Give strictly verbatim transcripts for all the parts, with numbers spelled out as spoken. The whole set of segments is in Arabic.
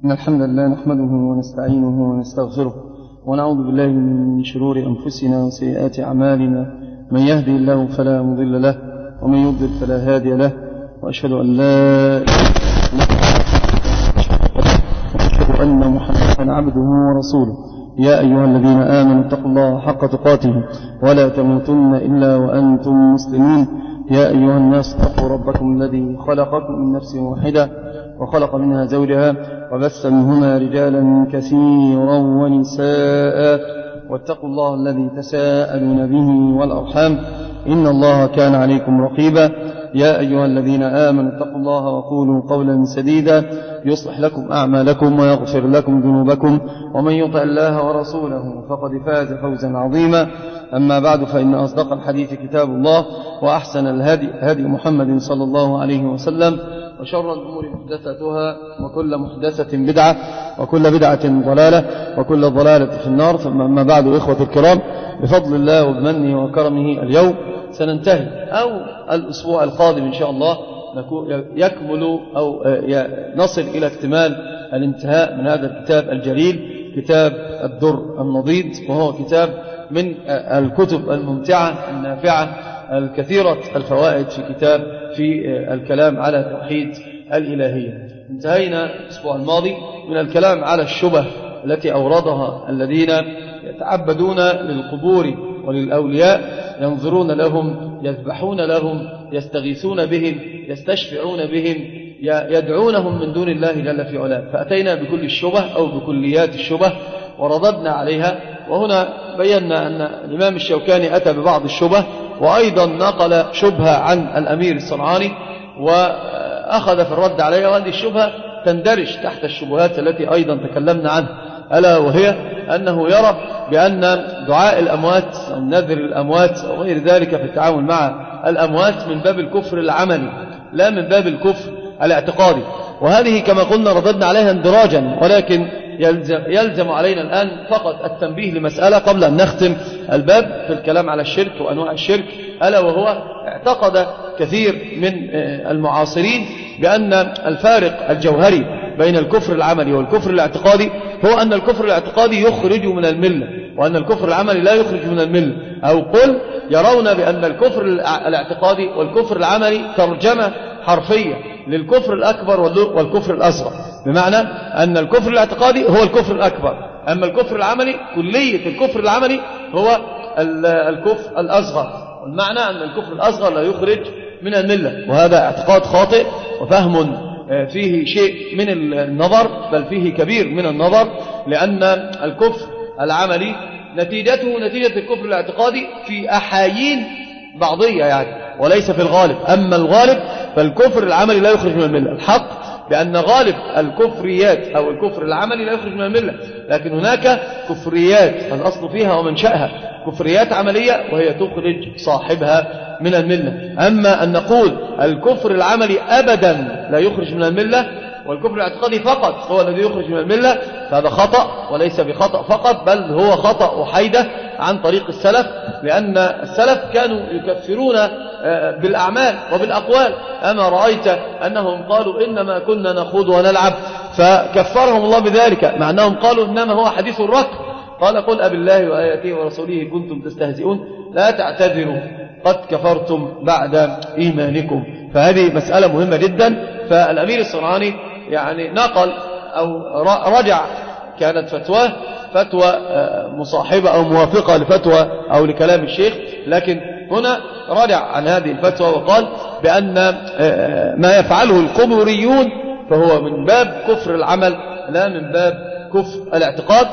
إن الحمد لله نحمده ونستعينه ونستغفره ونعوذ بالله من شرور أنفسنا وسيئات أعمالنا. من يهدي الله فلا مضل له ومن يضلل فلا هادي له، وأشهد أن لا إله إلا الله وأشهد أن محمدا عبده ورسوله. يا أيها الذين آمنوا اتقوا الله حق تقاته ولا تموتن إلا وأنتم مسلمون. يا أيها الناس اتقوا ربكم الذي خلقكم من نفس واحدة وخلق منها زوجها وبث منهما رجالا كثيرا ونساء، واتقوا الله الذي تساءلون به والأرحام إن الله كان عليكم رقيبا. يا أيها الذين آمنوا اتقوا الله وقولوا قولا سديدا يصلح لكم أعمالكم ويغفر لكم ذنوبكم، ومن يطع الله ورسوله فقد فاز فوزا عظيما. أما بعد، فإن أصدق الحديث كتاب الله، وأحسن الهدي هدي محمد صلى الله عليه وسلم، وشر الأمور محدثاتها، وكل محدثة بدعة، وكل بدعة ضلالة، وكل ضلالة في النار. ثم أما بعد، إخوة الكرام، بفضل الله وبمنه وكرمه اليوم سننتهي أو الأسبوع القادم إن شاء الله يكمل أو نصل إلى اكتمال الانتهاء من هذا الكتاب الجليل، كتاب الدر النضيد، وهو كتاب من الكتب الممتعة النافعة الكثيرة الفوائد في كتاب في الكلام على توحيد الإلهية. انتهينا الأسبوع الماضي من الكلام على الشبه التي أوردها الذين يتعبدون للقبور وللأولياء، ينظرون لهم، يذبحون لهم، يستغيثون بهم، يستشفعون بهم، يدعونهم من دون الله جل في علاه. فأتينا بكل الشبه أو بكليات الشبه ورددنا عليها. وهنا بينا أن الإمام الشوكاني أتى ببعض الشبه، وأيضا نقل شبهة عن الأمير الصنعاني وأخذ في الرد عليها، وهذه الشبهة تندرج تحت الشبهات التي أيضا تكلمنا عنها، ألا وهي أنه يرى بأن دعاء الأموات أو نذر الأموات أو غير ذلك في التعامل مع الأموات من باب الكفر العملي لا من باب الكفر الاعتقادي. وهذه كما قلنا رددنا عليها اندراجا، ولكن يلزم, يلزم علينا الآن فقط التنبيه لمسألة قبل أن نختم الباب في الكلام على الشرك وأنواع الشرك، ألا وهو اعتقد كثير من المعاصرين بأن الفارق الجوهري بين الكفر العملي والكفر الاعتقادي هو أن الكفر الاعتقادي يخرج من الملة، وأن الكفر العملي لا يخرج من الملة. أو قل يرون بأن الكفر الاعتقادي والكفر العملي ترجمة حرفية للكفر الأكبر والكفر الأصغر، بمعنى أن الكفر الاعتقادي هو الكفر الأكبر، أما الكفر العملي كلية الكفر العملي هو الكفر الأصغر، والمعنى أن الكفر الأصغر لا يخرج من الملة. وهذا اعتقاد خاطئ وفهم فيه شيء من النظر، بل فيه كبير من النظر، لأن الكفر العملي نتيجته نتيجة الكفر الاعتقادي في أحايين بعضية يعني، وليس في الغالب. أما الغالب فالكفر العملي لا يخرج من الملة. الحق بأن غالب الكفريات أو الكفر العملي لا يخرج من الملة، لكن هناك كفريات الأصل فيها ومنشأها كفريات عملية وهي تخرج صاحبها من الملة. أما أن نقول الكفر العملي أبدا لا يخرج من الملة والكفر الاعتقادي فقط هو الذي يخرج من الملة، فهذا خطأ، وليس بخطأ فقط، بل هو خطأ وحيدة عن طريق السلف، لأن السلف كانوا يكفرون بالأعمال وبالأقوال. أما رأيت أنهم قالوا إنما كنا نخوض ونلعب فكفرهم الله بذلك، مع أنهم قالوا إنما هو حديث الركب. قال قل أب الله وآياته ورسوله كنتم تستهزئون لا تعتذروا قد كفرتم بعد إيمانكم. فهذه مسألة مهمة جدا. فالأمير الصنعاني يعني نقل أو رجع، كانت فتواه فتوى مصاحبة أو موافقة لفتوى أو لكلام الشيخ، لكن هنا رجع عن هذه الفتوى وقال بأن ما يفعله القبوريون فهو من باب كفر العمل لا من باب كفر الاعتقاد.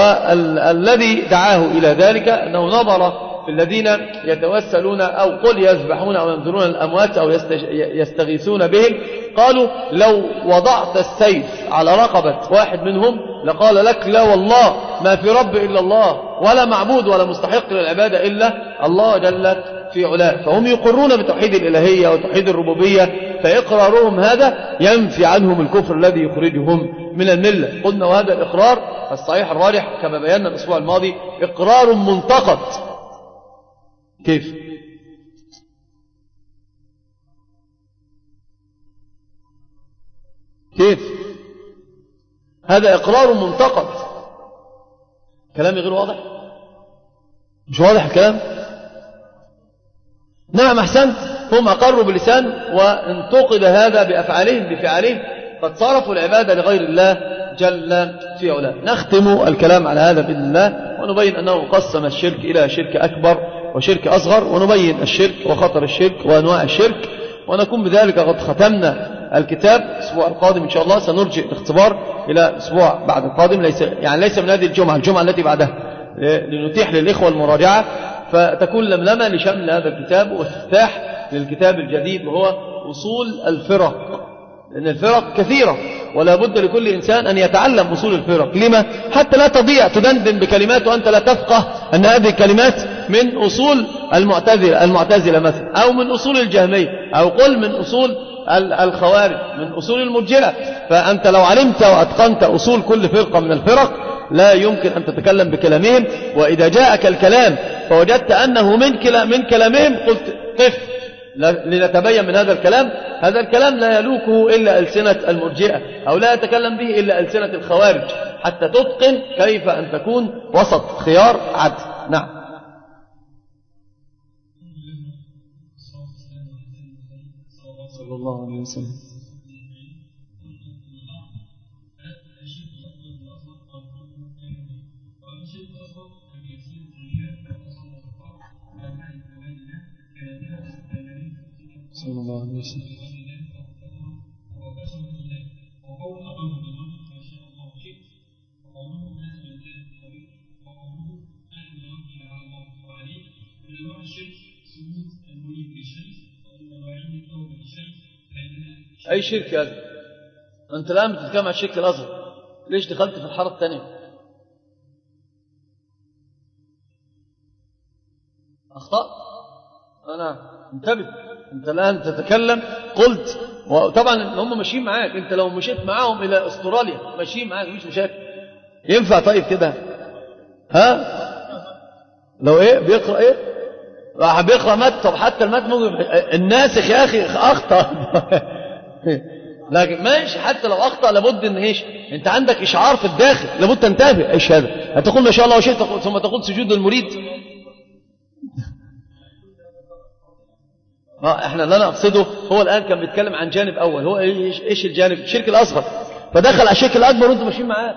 والذي دعاه إلى ذلك أنه نظر في الذين يتوسلون أو قل يذبحون أو ينظرون الأموات أو يستغيثون بهم، قالوا لو وضعت السيف على رقبة واحد منهم لقال لك لا والله ما في رب إلا الله ولا معبود ولا مستحق للعبادة إلا الله جل في علاه. فهم يقرون بتوحيد الإلهية وتوحيد الربوبية، فإقرارهم هذا ينفي عنهم الكفر الذي يخرجهم من الملة. قلنا وهذا الإقرار الصحيح الراجح كما بينا الأسبوع الماضي إقرار منتقد. كيف؟ كيف؟ هذا إقرار منتقد. كلامي غير واضح؟ مش واضح الكلام؟ نعم أحسنت، هم أقروا باللسان وانتقد هذا بأفعالهم بفعالهم، قد صرفوا العبادة لغير الله جل في علاه. نختم الكلام على هذا بإذن الله، ونبين أنه قسم الشرك إلى شرك أكبر وشرك أصغر، ونبين الشرك وخطر الشرك وأنواع الشرك، ونكون بذلك قد ختمنا الكتاب. الأسبوع القادم إن شاء الله سنرجع الاختبار إلى الأسبوع بعد القادم، ليس يعني ليس من هذه الجمعة، الجمعة التي بعدها، لنتيح للإخوة المراجعة، فتكون لملمة لشمل هذا الكتاب وافتتاح للكتاب الجديد وهو أصول الفرق. لأن الفرق كثيرة ولا بد لكل إنسان أن يتعلم أصول الفرق. لما؟ حتى لا تضيع تدندن بكلمات وأنت لا تفقه أن هذه الكلمات من أصول المعتزلة المعتزلة مثلا، أو من أصول الجهمية، أو قل من أصول الخوارج، من أصول المرجئة. فأنت لو علمت وأتقنت أصول كل فرقة من الفرق لا يمكن أن تتكلم بكلامهم. وإذا جاءك الكلام فوجدت أنه من من كلامهم قلت قف لنتبين من هذا الكلام. هذا الكلام لا يلوكه إلا ألسنة المرجئة، أو لا يتكلم به إلا ألسنة الخوارج، حتى تتقن كيف أن تكون وسط خيار عدل. نعم. صلى الله عليه وسلم. صلى الله عليه وسلم. أي شرك هذا؟ أنت الآن بتتكلم عن الشرك الأصغر، ليش دخلت في الحارة الثانية؟ أخطأ؟ أنا انتبه، أنت الآن تتكلم قلت، وطبعا هم ماشيين معاك، أنت لو مشيت معاهم إلى أستراليا ماشيين معاك مش مشاكل، ينفع طيب كده؟ ها؟ لو إيه بيقرأ إيه؟ راح بيقرأ مات، طب حتى المات ممكن الناسخ يا أخي أخطأ لكن ماشي، حتى لو أخطأ لابد إن إيش؟ أنت عندك إشعار في الداخل لابد تنتبه. إيش هذا؟ هتقول ما شاء الله وشئت ثم تقول سجود المريد. ما احنا لا نقصده، هو الآن كان بيتكلم عن جانب أول، هو إيش, إيش الجانب؟ الشرك الأصغر، فدخل على الشرك الأكبر وانتم ماشيين معاه.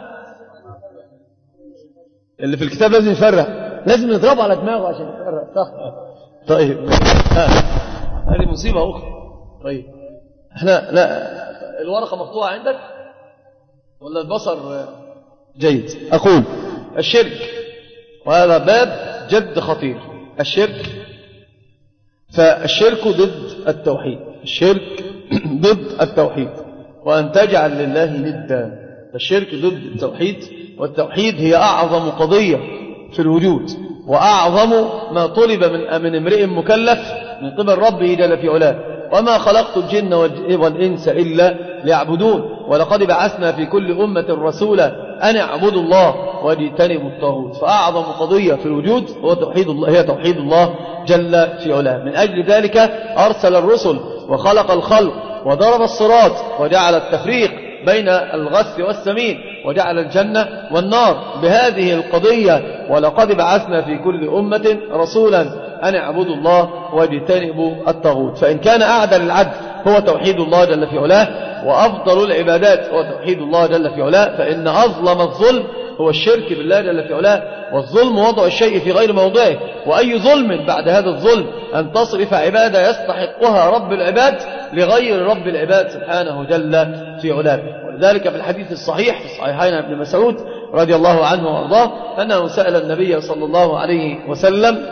اللي في الكتاب لازم يفرق، لازم نضربه على دماغه عشان يفرق، صح؟ طيب هذه مصيبة أخرى. طيب احنا لا، الورقة مقطوعة عندك ولا البصر جيد؟ أقول الشرك، وهذا باب جد خطير. الشرك، فالشرك ضد التوحيد، الشرك ضد التوحيد، وأن تجعل لله ندا. الشرك ضد التوحيد، والتوحيد هي أعظم قضية في الوجود، وأعظم ما طلب من من امرئ مكلف من قبل ربه جل في علاه. وما خلقت الجن والإنس إلا ليعبدون، ولقد بعثنا في كل أمة رسولا أن اعبدوا الله واجتنبوا الطاغوت. فأعظم قضية في الوجود هو توحيد الله، هي توحيد الله جل في علاه. من أجل ذلك أرسل الرسل وخلق الخلق وضرب الصراط وجعل التفريق بين الغث والسمين، وجعل الجنة والنار بهذه القضية. ولقد بعثنا في كل أمة رسولا أن اعبدوا الله واجتنبوا الطاغوت. فإن كان أعدل العدل هو توحيد الله جل في علاه، وأفضل العبادات هو توحيد الله جل في علاه، فإن أظلم الظلم هو الشرك بالله جل في علاه. والظلم وضع الشيء في غير موضعه، وأي ظلم بعد هذا الظلم أن تصرف عبادة يستحقها رب العباد لغير رب العباد سبحانه جل في علاه. ولذلك في الحديث الصحيح في الصحيحين ابن مسعود رضي الله عنه وارضاه أنه سأل النبي صلى الله عليه وسلم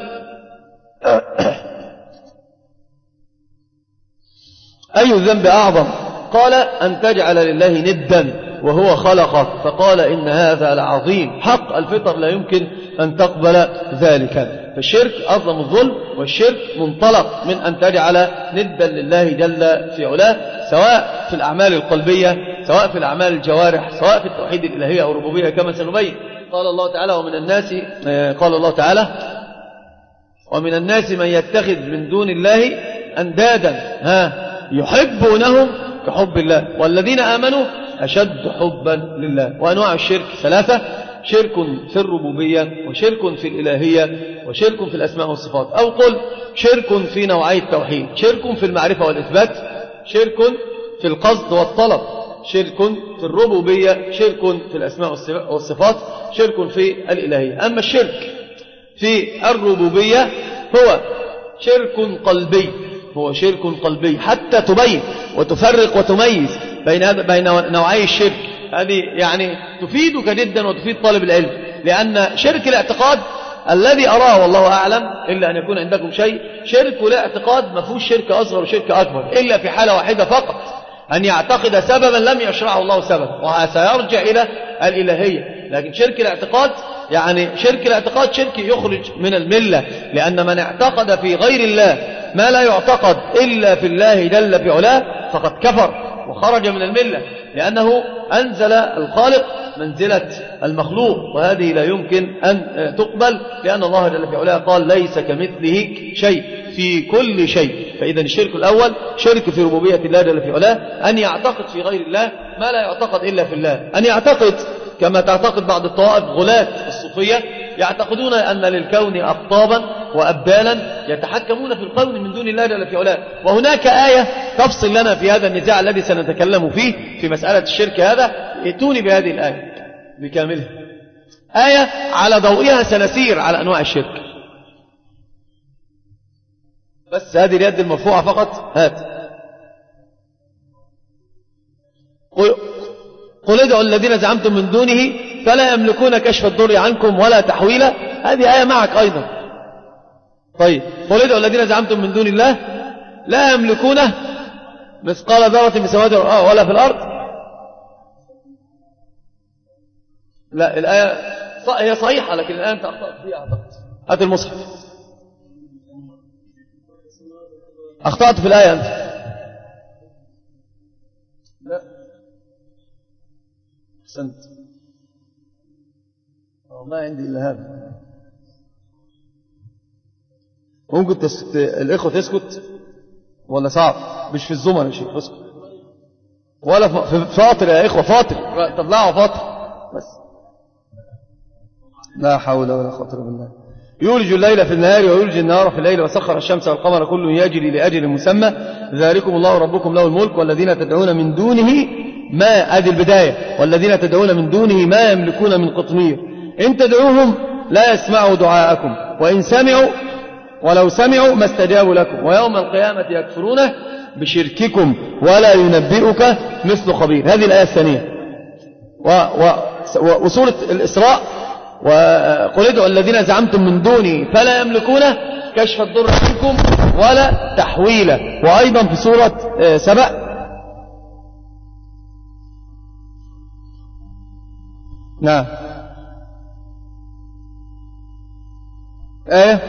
أي الذنب أعظم؟ قال أن تجعل لله ندا وهو خلقك. فقال إن هذا لعظيم، حق الفطر لا يمكن أن تقبل ذلك. فالشرك أظلم الظلم، والشرك منطلق من أن تجعل ندا لله جل في علاه، سواء في الأعمال القلبية، سواء في الأعمال الجوارح، سواء في التوحيد الإلهية أو الربوبية كما سنبين. قال الله تعالى ومن الناس قال الله تعالى ومن الناس من يتخذ من دون الله أندادا ها يحبونهم كحب الله والذين آمنوا أشد حبا لله. وأنواع الشرك ثلاثة: شرك في الربوبية، وشرك في الإلهية، وشرك في الأسماء والصفات. أو قل شرك في نوعي التوحيد: شرك في المعرفة والإثبات، شرك في القصد والطلب، شرك في الربوبية، شرك في الأسماء والصفات، شرك في الإلهية. أما الشرك في الربوبية هو شرك قلبي، هو شرك قلبي حتى تبين وتفرق وتميز بين بين نوعي الشرك. هذه يعني تفيدك جدا وتفيد طالب العلم، لأن شرك الاعتقاد الذي أراه والله أعلم إلا أن يكون عندكم شيء، شرك الاعتقاد ما فيهوش شرك أصغر وشرك أكبر إلا في حالة واحدة فقط، أن يعتقد سببا لم يشرعه الله سبب، وسيرجع إلى الإلهية. لكن شرك الاعتقاد يعني شرك الاعتقاد شرك يخرج من الملة، لأن من اعتقد في غير الله ما لا يعتقد إلا في الله جل في علاه فقد كفر وخرج من الملة، لأنه أنزل الخالق منزلة المخلوق، وهذه لا يمكن أن تقبل، لأن الله جل في علاه قال ليس كمثله شيء في كل شيء. فإذا الشرك الأول شرك في ربوبية الله جل في علاه، أن يعتقد في غير الله ما لا يعتقد إلا في الله، أن يعتقد كما تعتقد بعض الطوائف غلاة الصوفية يعتقدون أن للكون أقطابا وأبدالا يتحكمون في الكون من دون الله جل في علاه. وهناك آية تفصل لنا في هذا النزاع الذي سنتكلم فيه في مسألة الشرك هذا. ائتوني بهذه الآية بكاملها، آية على ضوئها سنسير على أنواع الشرك. بس هذه اليد المرفوعة فقط، هات. قل ادعوا الذين زعمتم من دونه فلا يملكون كشف الضر عنكم ولا تحويلا، هذه آية معك أيضا. طيب قل ادعوا الذين زعمتم من دون الله لا يملكون مثقال ذرة في السماوات ولا في الأرض. لا، الآية هي صحيحة لكن الآن أنت أخطأت فيها أعتقد. هات المصحف. أخطأت في الآية أنت. لا أحسنت، والله عندي إلا هذا. ممكن تس... الإخوة تسكت ولا صعب؟ مش في الزمن يا شيخ، اسكت. ولا ف... فاطر يا إخوة، فاطر، طلعوا فاطر بس. لا حول ولا قوة إلا بالله. يولج الليل في النهار ويولج النهار في الليل وسخر الشمس والقمر كل يجري لأجل مسمى ذلكم الله ربكم له الملك والذين تدعون من دونه ما أدي البداية والذين تدعون من دونه ما يملكون من قطمير إن تدعوهم لا يسمعوا دعاءكم وإن سمعوا ولو سمعوا ما استجابوا لكم ويوم القيامة يكفرون بشرككم ولا ينبئك مثل خبير. هذه الآية الثانية. وسورة الإسراء وقل ادعوا الذين زعمتم من دوني فلا يملكون كشف الضر عنكم ولا تحويلا. وأيضا في سورة سبأ نعم آية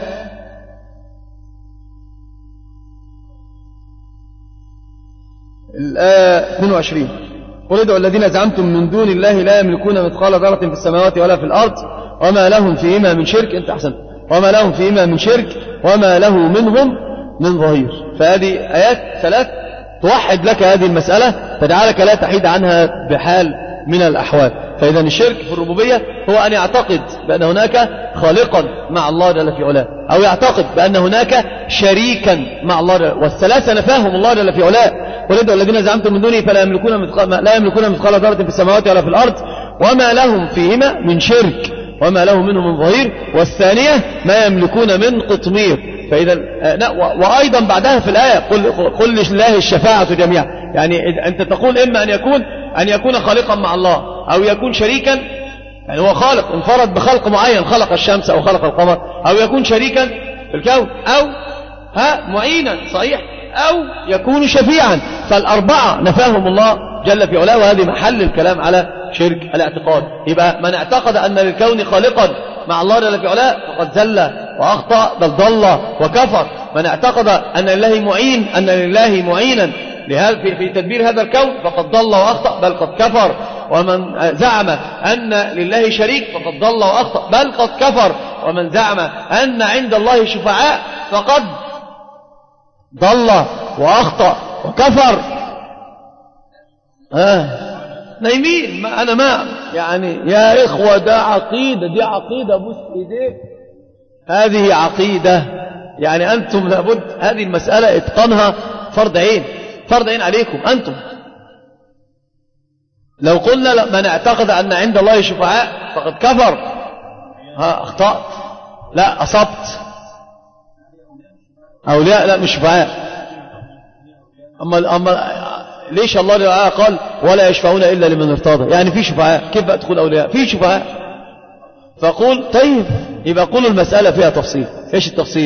الآية اثنين وعشرين قل ادعوا الذين زعمتم من دون الله لا يملكون مثقال ذرة في السماوات ولا في الأرض وما لهم فيهما من شرك. انت أحسنت. وما لهم فيهما من شرك وما له منهم من ظهير. فهذه آيات ثلاث توحد لك هذه المسألة تجعلك لا تحيد عنها بحال من الأحوال. فإذا الشرك في الربوبية هو أن يعتقد بأن هناك خالقا مع الله جل في علاه أو يعتقد بأن هناك شريكا مع الله جل. والثلاثة نفاهم الله جل في علاه. قل ادعوا الذين زعمتم من دونه فلا يملكون مثقال لا يملكون مثقال ذرة في السماوات ولا في الأرض وما لهم فيهما من شرك وما له منه من ظهير. والثانية ما يملكون من قطمير. فإذا وأيضا بعدها في الآية قل, قل لله الشفاعة جميعا. يعني أنت تقول إما أن يكون أن يكون خالقا مع الله أو يكون شريكا، يعني هو خالق انفرد بخلق معين خلق الشمس أو خلق القمر، أو يكون شريكا في الكون أو ها معينا صحيح أو يكون شفيعا. فالأربعة نفاهم الله جل في علاه. وهذه محل الكلام على شرك الاعتقاد. يبقى من اعتقد أن للكون خالقا مع الله جل في علاه فقد زل وأخطأ بل ضل وكفر. من اعتقد أن لله معين أن لله معينا في في تدبير هذا الكون فقد ضل وأخطأ بل قد كفر. ومن زعم أن لله شريك فقد ضل وأخطأ بل قد كفر. ومن زعم أن عند الله شفعاء فقد ضل وأخطأ وكفر. آه. نايمين. ما أنا ما يعني يا إخوة ده عقيدة، دي عقيدة بص إيديك، هذه عقيدة. يعني أنتم لابد هذه المسألة اتقانها فرض عين، فرض عين عليكم أنتم. لو قلنا من اعتقد أن عند الله شفعاء فقد كفر، ها أخطأت، لا أصبت. أولياء لا مش شفعاء. أما, أما ليش الله تعالى قال ولا يشفعون إلا لمن ارتضى؟ يعني في شفعاء، كيف بقى تقول أولياء؟ في شفعاء. فقول طيب يبقى قولوا المسألة فيها تفصيل. إيش التفصيل؟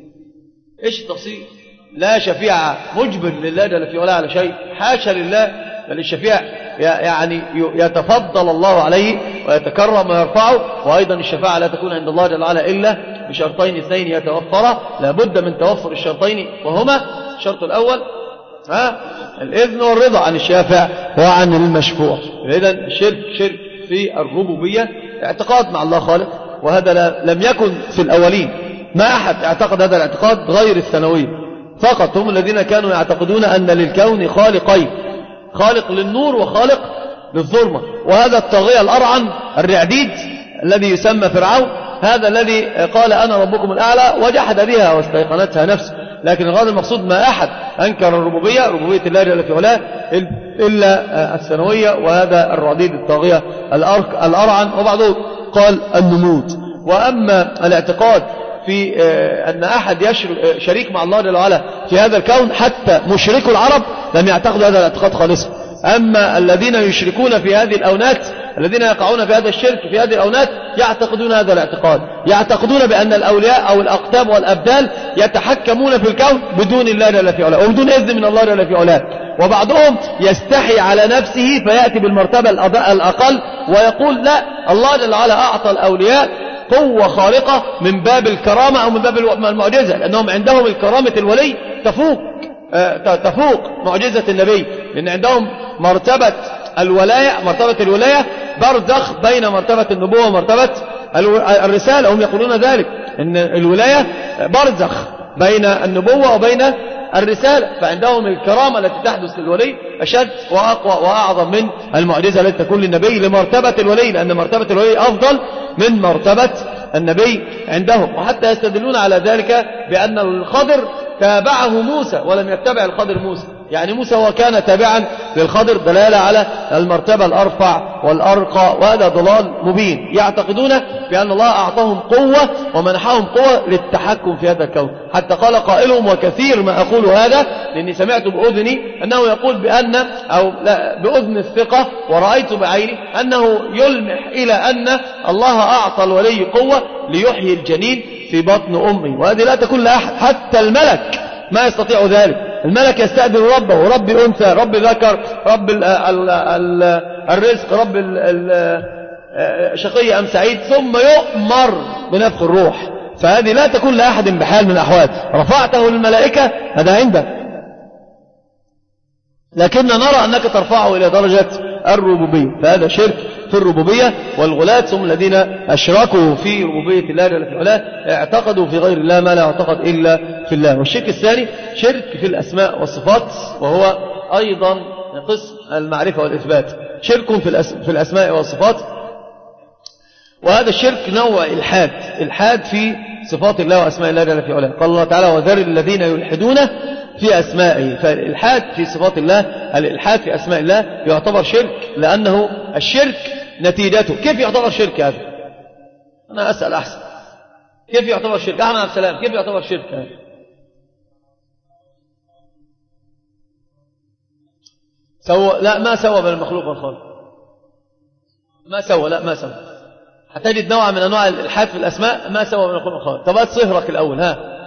إيش التفصيل؟ لا شفيع مجبر لله جل في ولا على شيء، حاشا لله، بل الشفيع يعني يتفضل الله عليه ويتكرم ويرفعه. وأيضا الشفاعة لا تكون عند الله جل وعلا إلا بشرطين اثنين يتوفرا، لابد من توفر الشرطين، وهما الشرط الأول ها الإذن والرضا عن الشافع وعن المشفوع. إذن الشرك شرك في الربوبية، اعتقاد مع الله خالق، وهذا لم يكن في الأولين. ما أحد اعتقد هذا الاعتقاد غير الثانوية فقط، هم الذين كانوا يعتقدون أن للكون خالقين، خالق للنور وخالق للظلمة. وهذا الطاغية الأرعن الرعديد الذي يسمى فرعون، هذا الذي قال أنا ربكم الأعلى وجحد بها واستيقنتها نفسه. لكن الغرض المقصود ما أحد أنكر الربوبية، ربوبية الله جل في علاه، إلا الثانوية، وهذا الرعديد الطاغية الأرعن. وبعضهم قال النموذج. وأما الاعتقاد في أن أحد شريك مع الله جل وعلا في هذا الكون، حتى مشركو العرب لم يعتقدوا هذا الاعتقاد خالصا. أما الذين يشركون في هذه الأونات، الذين يقعون في هذا الشرك في هذه الأونات، يعتقدون هذا الاعتقاد، يعتقدون بأن الأولياء أو الأقطاب والأبدال يتحكمون في الكون بدون الله جل في علاه وبدون إذن من الله جل في علاه. وبعضهم يستحي على نفسه فيأتي بالمرتبة الأقل ويقول لا، الله جل وعلا أعطى الأولياء قوة خارقة من باب الكرامة أو من باب المعجزة، لأنهم عندهم الكرامة الولي تفوق تفوق معجزة النبي، لأن عندهم مرتبة الولاية، مرتبة الولاية برزخ بين مرتبة النبوة ومرتبة الرسالة. هم يقولون ذلك، أن الولاية برزخ بين النبوة وبين الرسالة، فعندهم الكرامة التي تحدث للولي أشد وأقوى وأعظم من المعجزة التي تكون للنبي لمرتبة الولي، لأن مرتبة الولي أفضل من مرتبة النبي عندهم. وحتى يستدلون على ذلك بأن الخضر تابعه موسى ولم يتبع الخضر موسى، يعني موسى هو كان تابعا للخضر، دلالة على المرتبة الأرفع والأرقى، وهذا ضلال مبين. يعتقدون بأن الله أعطاهم قوة ومنحهم قوة للتحكم في هذا الكون. حتى قال قائلهم، وكثير ما أقول هذا لأني سمعت بأذني أنه يقول بأن أو لا بأذن الثقة ورأيت بعيني أنه يلمح إلى أن الله أعطى الولي قوة ليحيي الجنين في بطن أمه، وهذه لا تكون لأحد، حتى الملك ما يستطيع ذلك. الملك يستأذن ربه، رب أنثى، رب ذكر، رب ال ال ال الرزق، رب شقي أم سعيد، ثم يؤمر بنفخ الروح. فهذه لا تكون لأحد بحال من الأحوال. رفعته للملائكة هذا عندك، لكن نرى أنك ترفعه إلى درجة الربوبية، فهذا شرك في الربوبية. والغلاة هم الذين أشركوا في ربوبية الله جل في علاه، اعتقدوا في غير الله ما لا يعتقد إلا في الله. والشرك الثاني شرك في الأسماء والصفات، وهو أيضا قسم المعرفة والإثبات. شرك في, الأس... في الأسماء والصفات، وهذا الشرك نوع إلحاد، إلحاد في صفات الله وأسماء الله جل في علاه. قال الله تعالى وذر الذين يلحدون في أسمائه. فالإلحاد في صفات الله، الإلحاد في أسماء الله يعتبر شرك، لأنه الشرك نتيجته. كيف يعتبر شرك هذا؟ أنا أسأل أحسن، كيف يعتبر شرك؟ أحمد عبد السلام، كيف يعتبر شرك هذا؟ سوى لا ما سوى بين المخلوق والخالق، ما سوى لا ما سوى. هتجد نوع من أنواع الإلحاد في الأسماء ما سوى بين المخلوق والخالق. طب هات صهرك الأول. ها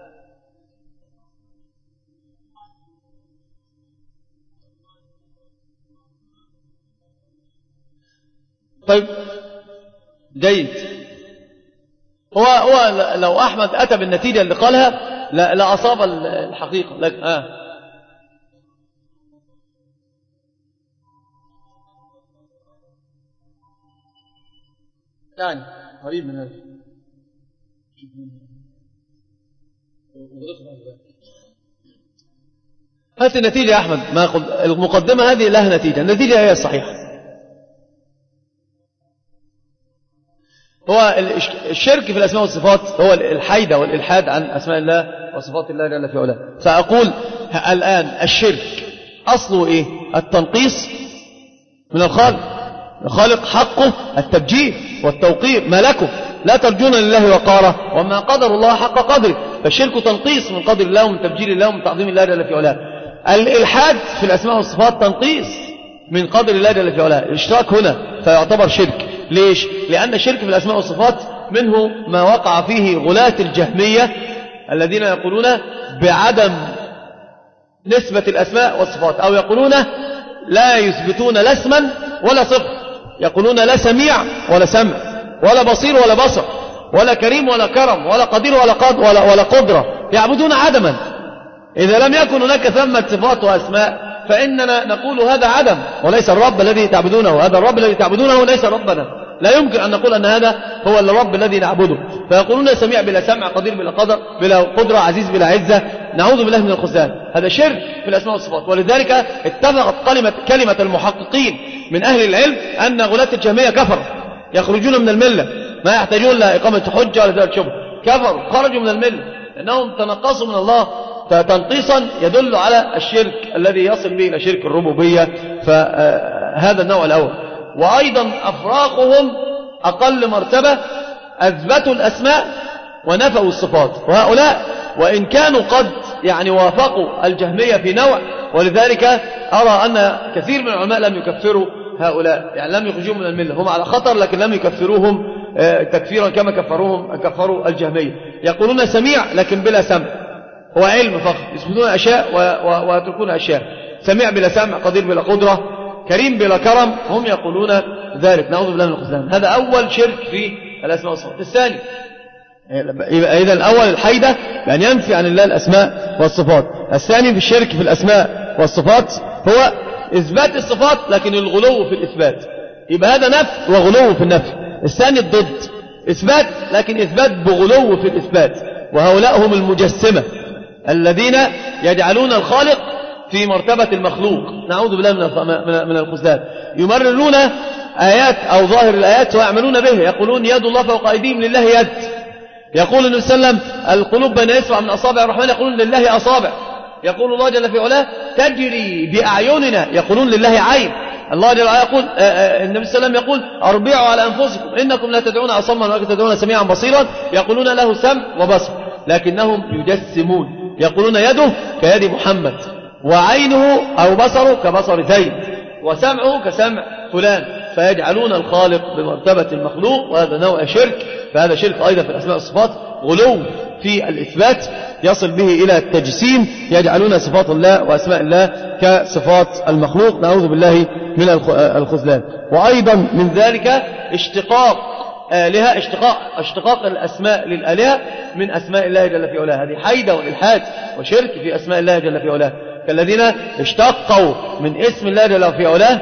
طيب جيد. هو هو لو أحمد أتى بالنتيجة اللي قالها لا, لا أصاب الحقيقة. لكن آه يعني قريب من هذا. هات النتيجة يا أحمد. ما المقدمة هذه لها نتيجة، النتيجة هي الصحيحة. هو الشرك في الأسماء والصفات هو الحيدة والإلحاد عن أسماء الله وصفات الله جل في علاه. فأقول الآن الشرك أصله إيه؟ التنقيص من الخالق. الخالق حقه التبجيل والتوقير، ملكه لا ترجون لله وقاره وما قدر الله حق قدره. فالشرك تنقيص من قدر الله ومن تبجيل الله ومن تعظيم الله جل في علاه. الإلحاد في الأسماء والصفات تنقيص من قدر الله جل في علاه، الاشتراك هنا فيعتبر شرك. ليش؟ لأن الشرك في الأسماء والصفات منه ما وقع فيه غلاة الجهمية الذين يقولون بعدم نسبة الأسماء والصفات، أو يقولون لا يثبتون لا اسما ولا صفة، يقولون لا سميع ولا سمع ولا بصير ولا بصر ولا كريم ولا كرم ولا قدير ولا قد ولا, ولا قدرة، يعبدون عدما. إذا لم يكن هناك ثمة صفات وأسماء فإننا نقول هذا عدم وليس الرب الذي تعبدونه، هذا الرب الذي تعبدونه ليس ربنا. لا يمكن أن نقول أن هذا هو الرب الذي نعبده. فيقولون سميع بلا سمع، قدير بلا قدر، بلا قدرة، عزيز بلا عزة، نعوذ بالله من الخذلان. هذا شرك في الأسماء والصفات. ولذلك اتفقت كلمة, كلمة المحققين من أهل العلم أن غلاة الجهمية كفروا يخرجون من الملة، ما يحتاجون لإقامة حجة ولا ذلك شبه، كفروا خرجوا من الملة لأنهم تنقصوا من الله تنقيصا يدل على الشرك الذي يصل به إلى شرك الربوبية. فهذا النوع الأول. وأيضا أفراقهم أقل مرتبة أثبتوا الأسماء ونفوا الصفات، وهؤلاء وإن كانوا قد يعني وافقوا الجهمية في نوع، ولذلك أرى أن كثير من العلماء لم يكفروا هؤلاء، يعني لم يخرجوهم من الملة، هم على خطر لكن لم يكفروهم تكفيرا كما كفروهم كفروا الجهمية. يقولون سميع لكن بلا سمع، هو علم فقط، يثبتون أشياء ويتركون أشياء. سميع بلا سمع، قدير بلا قدرة، كريم بلا كرم، هم يقولون ذلك، نعوذ بالله من الخذلان. هذا أول شرك في الأسماء والصفات. الثاني إذا الأول الحيدة يعني ينفي عن الله الأسماء والصفات. الثاني في الشرك في الأسماء والصفات هو إثبات الصفات لكن الغلو في الإثبات، يبقى هذا نفي وغلو في النفي. الثاني الضد، إثبات لكن إثبات بغلو في الإثبات، وهؤلاء هم المجسمة الذين يجعلون الخالق في مرتبة المخلوق، نعوذ بالله من الخذلان. يمررون آيات أو ظاهر الآيات ويعملون به، يقولون يد الله فوق أيديهم، لله يد. يقول النبي صلى الله عليه وسلم القلوب بين إصبع من أصابع الرحمن، يقولون لله أصابع. يقول الله جل في علاه تجري بأعيننا، يقولون لله عين. الله جل وعلا يقول النبي صلى الله عليه وسلم يقول أربعوا على أنفسكم إنكم لا تدعون أصما ولكن تدعون سميعا بصيرا، يقولون له سمع وبصر لكنهم يجسمون، يقولون يده كيد محمد، وعينه أو بصره كبصر زيد، وسمعه كسمع فلان، فيجعلون الخالق بمرتبة المخلوق، وهذا نوع شرك. فهذا شرك أيضا في الأسماء والصفات، غلو في الإثبات يصل به إلى التجسيم، يجعلون صفات الله وأسماء الله كصفات المخلوق، نعوذ بالله من الخذلان. وأيضا من ذلك اشتقاق آلهة، اشتقاق, اشتقاق الأسماء للآلهة من أسماء الله جل في علاه، هذه حيدة والإلحاد وشرك في أسماء الله جل في علاه، كالذين اشتقوا من اسم الله جل في علاه.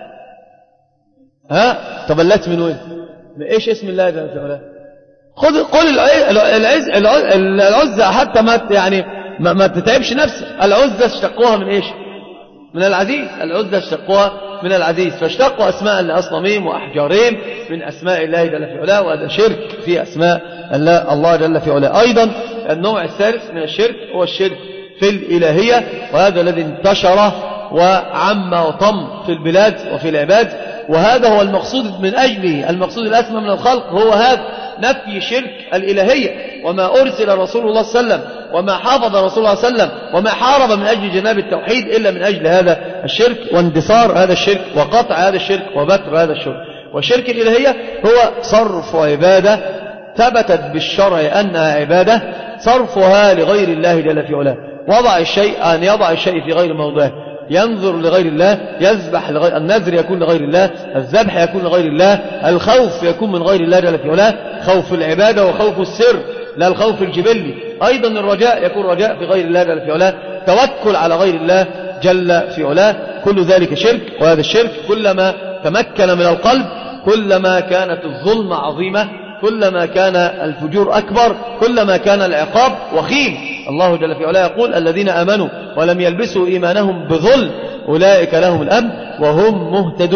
ها تبلت من وين؟ ايش اسم الله جل في علاه؟ خذ قل العز العزة حتى ما يعني ما, ما تتعبش نفسك. العزة اشتقوها من ايش؟ من العزيز. العزة اشتقوها من العزيز، فاشتقوا أسماء لأصنامهم وأحجارهم من أسماء الله جل في علاه، وهذا شرك في أسماء الله, الله جل في علاه. أيضا النوع الثالث من الشرك هو الشرك في الإلهية، وهذا الذي انتشر وعم وطم في البلاد وفي العباد، وهذا هو المقصود من أجله، المقصود الأسمى من الخلق هو هذا، نفي شرك الإلهية. وما أرسل رسول الله صلى الله عليه وسلم وما حافظ رسول الله صلى الله عليه وسلم وما حارب من أجل جناب التوحيد إلا من أجل هذا الشرك، واندثار هذا الشرك، وقطع هذا الشرك، وبتر هذا الشرك. والشرك الإلهية هو صرف عبادة ثبتت بالشرع أنها عبادة، صرفها لغير الله جل في علاه، وضع الشيء أن يضع الشيء في غير موضعه، ينظر لغير الله، يذبح لغير، النذر يكون لغير الله، الذبح يكون لغير الله، الخوف يكون من غير الله جل في علاه، خوف العبادة وخوف السر لا الخوف الجبلي. أيضا الرجاء يكون رجاء في غير الله جل في علاه، توكل على غير الله جل في علاه، كل ذلك شرك. وهذا الشرك كلما تمكن من القلب كلما كانت الظلم عظيمة، كلما كان الفجور أكبر، كلما كان العقاب وخيم. الله جل في علاه يقول الذين آمنوا ولم يلبسوا إيمانهم بظلم أولئك لهم الأمن وهم مهتدون.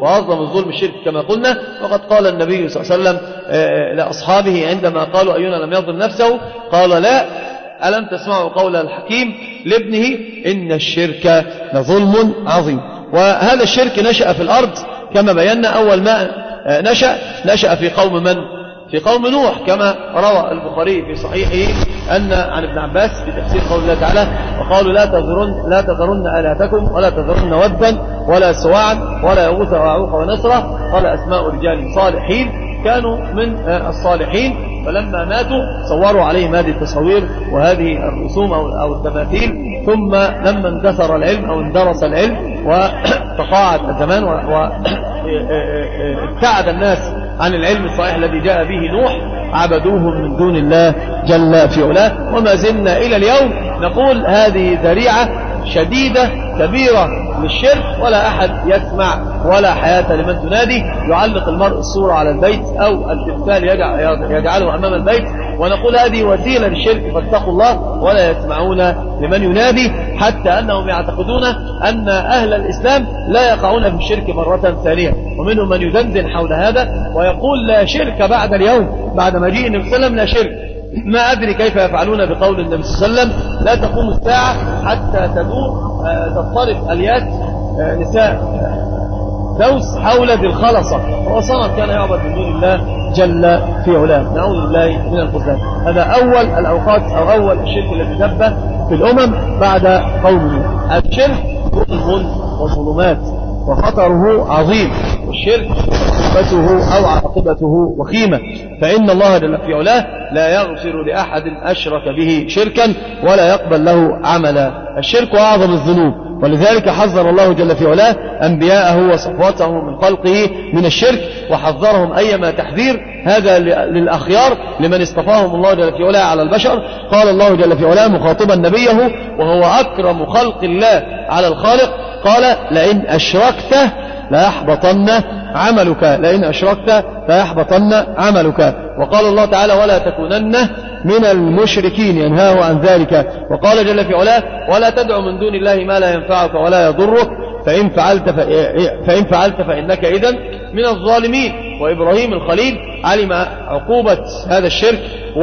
وأعظم الظلم الشرك كما قلنا. وقد قال النبي صلى الله عليه وسلم لأصحابه عندما قالوا أينا لم يظلم نفسه قال لا، ألم تسمعوا قول الحكيم لابنه إن الشرك لظلم عظيم. وهذا الشرك نشأ في الأرض كما بينا. أول ما نشأ نشأ في قوم من؟ في قوم نوح، كما روى البخاري في صحيحه أن عن ابن عباس في تفسير قول الله تعالى وقالوا لا تذرن لا تذرن آلهتكم ولا تذرن ودا ولا سواعا ولا يغوث ويعوق ونسرا، قال أسماء رجال صالحين كانوا من الصالحين، فلما ماتوا صوروا عليهم هذه التصوير وهذه الرسوم أو التماثيل. ثم لما اندثر العلم أو اندرس العلم وتقاعد الزمان وابتعد الناس عن العلم الصحيح الذي جاء به نوح عبدوهم من دون الله جل في علاه. وما زلنا إلى اليوم نقول هذه ذريعة شديدة كبيرة للشرك، ولا أحد يسمع ولا حياة لمن تنادي. يعلق المرء الصورة على البيت أو التمثال يجعله أمام البيت، ونقول هذه وسيلة للشرك فاتقوا الله، ولا يسمعون لمن ينادي، حتى أنهم يعتقدون أن أهل الإسلام لا يقعون في الشرك مرة ثانية. ومنهم من يدندن حول هذا ويقول لا شرك بعد اليوم، بعد مجيء النبي صلى الله عليه وسلم لا شرك. ما أدري كيف يفعلون بقول النبي صلى الله عليه وسلم لا تقوم الساعة حتى تدور تضطرب اليات نساء دوس حول ذي الخلصة، هو صنم كان يعبد من دون الله جل في علاه. نعوذ بالله من الخذلان. هذا أول الأوقات أو أول الشرك الذي دب في الأمم بعد قوم نوح. الشرك ظلم وظلمات وخطره عظيم، والشرك عاقبته أو عاقبته وخيمة، فإن الله جل في علاه لا يغفر لأحد أشرك به شركا ولا يقبل له عملا. الشرك أعظم الذنوب، ولذلك حذر الله جل في علاه أنبياءه وصفواته من خلقه من الشرك، وحذرهم أيما تحذير. هذا للأخيار لمن اصطفاهم الله جل في علاه على البشر. قال الله جل في علاه مخاطبا نبيه وهو أكرم خلق الله على الخالق، قال لئن أشركت ليحبطن عملك، لئن أشركت ليحبطن عملك. وقال الله تعالى ولا تكونن من المشركين، ينهاه عن ذلك. وقال جل في علاه ولا تدع من دون الله ما لا ينفعك ولا يضرك، فإن فعلت فإن فعلت فإنك إذن من الظالمين. وإبراهيم الخليل علم عقوبة هذا الشرك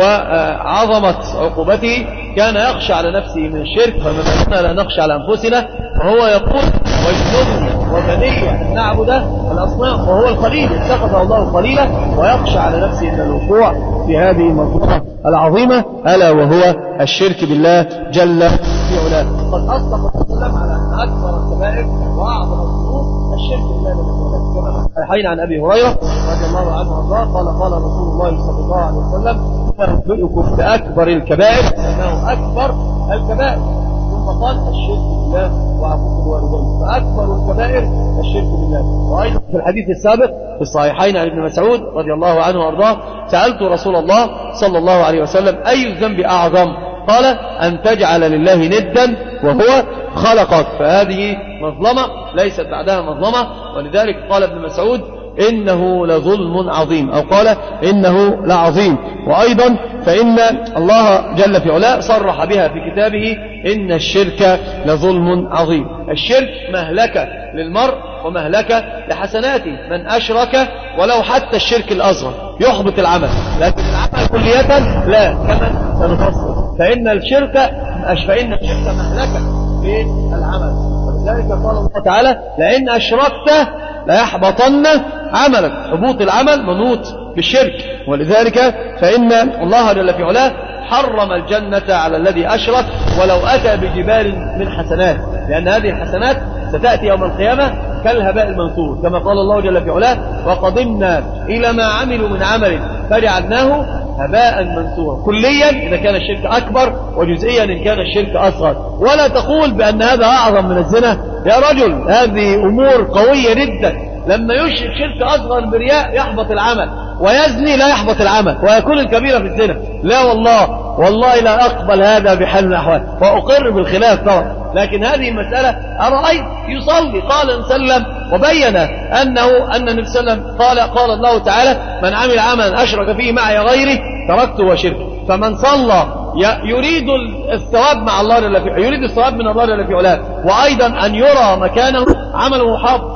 وعظمة عقوبته، كان يخشى على نفسه من الشرك، فما بالنا لا نخشى على أنفسنا. وهو يقول واجنبني وبني أن نعبد الأصنام، وهو الخليل اتخذه الله خليلا، ويخشى على نفسه من الوقوع في هذه المنظومة العظيمة ألا وهو الشرك بالله جل في علاه. قد أطلق السلام على أن أكبر الكبائر وأعظم الذنوب الشرك بالله جل في علاه، كما صحيحين عن أبي هريرة رضي الله عنه وارضاه قال قال رسول الله صلى الله عليه وسلم أنبئكم بأكبر الكبائر، أنه أكبر الكبائر، ثم قال الشرك بالله وعقوق الوالدين، فأكبر الكبائر الشرك بالله. وأيضا في الحديث السابق في الصحيحين عن ابن مسعود رضي الله عنه وارضاه سألت رسول الله صلى الله عليه وسلم أي الذنب أعظم؟ قال أن تجعل لله ندا وهو خلقك، فهذه مظلمة ليست بعدها مظلمة. ولذلك قال ابن مسعود إنه لظلم عظيم، أو قال إنه لعظيم. وأيضا فإن الله جل في علاه صرح بها في كتابه إن الشرك لظلم عظيم. الشرك مهلكة للمرء ومهلكة لحسناته، من أشرك ولو حتى الشرك الأصغر يحبط العمل، لكن العمل كلية لا، كما سنفصل. فإن الشرك فإن الشرك مهلكة في العمل، ولذلك قال الله تعالى لئن أشركت ليحبطن عملك. حبوط العمل منوط بالشرك. ولذلك فإن الله جل في علاه حرم الجنة على الذي أشرك ولو أتى بجبال من حسنات، لأن هذه الحسنات ستأتي يوم القيامة كالهباء المنثور، كما قال الله جل في علاه وقدمنا إلى ما عملوا من عمل فجعلناه هباء منثورا، كليا إذا كان الشرك أكبر وجزئيا إن كان الشرك أصغر. ولا تقول بأن هذا أعظم من الزنا يا رجل، هذه أمور قوية جدا. لما يشرك شرك أصغر برياء يحبط العمل، ويزني لا يحبط العمل، ويكون الكبيرة في الزنا. لا والله والله لا أقبل هذا بحال من الأحوال، وأقر بالخلاف طبعا. لكن هذه المسألة أرأيت يصلي قال سلم وبين أنه أن النبي صلى الله عليه وسلم قال قال الله تعالى من عمل عملا أشرك فيه معي غيري تركته وشركه. فمن صلى يريد الثواب مع الله جل في يريد الثواب من الله جل في علاه، وأيضا أن يرى مكانه عمله حاط،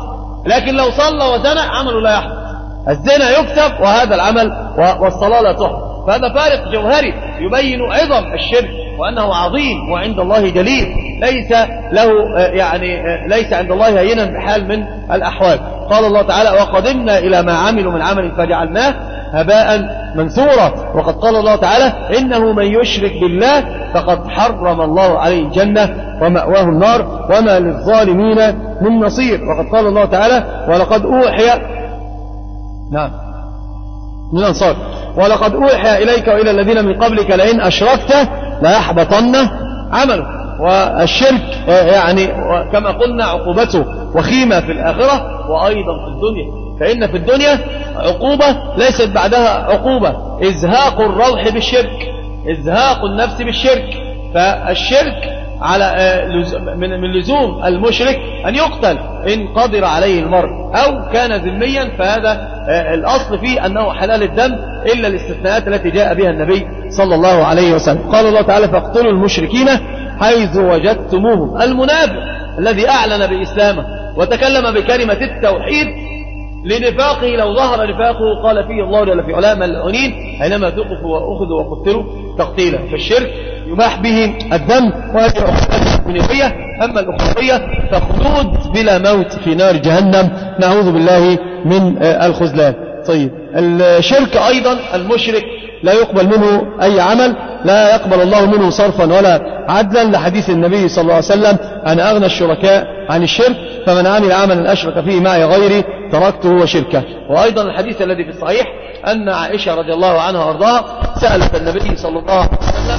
لكن لو صلى وزنى عمله لا يحدث. الزنا يكتب وهذا العمل والصلاة لا تحدث. فهذا فارق جوهري يبين عظم الشرك وأنه عظيم وعند الله جليل، ليس له يعني ليس عند الله هينا بحال من الأحوال. قال الله تعالى: وقدمنا إلى ما عملوا من عمل فجعلناه هباء منثورا. وقد قال الله تعالى: إنه من يشرك بالله فقد حرم الله عليه الجنة ومأواه النار وما للظالمين من نصير. وقد قال الله تعالى: ولقد أوحي نعم من الأنصار ولقد أوحي إليك وإلى الذين من قبلك لئن أشركت ليحبطن عمله. والشرك يعني كما قلنا عقوبته وخيمة في الآخرة وأيضا في الدنيا، فإن في الدنيا عقوبة ليست بعدها عقوبة، إزهاق الروح بالشرك، إزهاق النفس بالشرك. فالشرك على من لزوم المشرك أن يقتل إن قدر عليه المرء أو كان ذميا، فهذا الأصل فيه أنه حلال الدم إلا الاستثناءات التي جاء بها النبي صلى الله عليه وسلم. قال الله تعالى: فاقتلوا المشركين حيث وجدتموهم. المنافق الذي أعلن بإسلامه وتكلم بكلمة التوحيد لنفاقه، لو ظهر نفاقه قال فيه الله جل في علاه ملعونين أينما ثقفوا وأخذوا وقتلوا تقتيلا. فالشرك يباح به الدم وهذه عقوبة الدنيوية. أما الأخروية فخلود بلا موت في نار جهنم، نعوذ بالله من الخذلان. طيب، الشرك أيضا المشرك لا يقبل منه أي عمل، لا يقبل الله منه صرفا ولا عدلا، لحديث النبي صلى الله عليه وسلم: أنا أغنى الشركاء عن الشرك، فمن عمل عملا أشرك فيه معي غيري تركته وشركه. وأيضا الحديث الذي في الصحيح أن عائشة رضي الله عنها وارضاها سألت النبي صلى الله عليه وسلم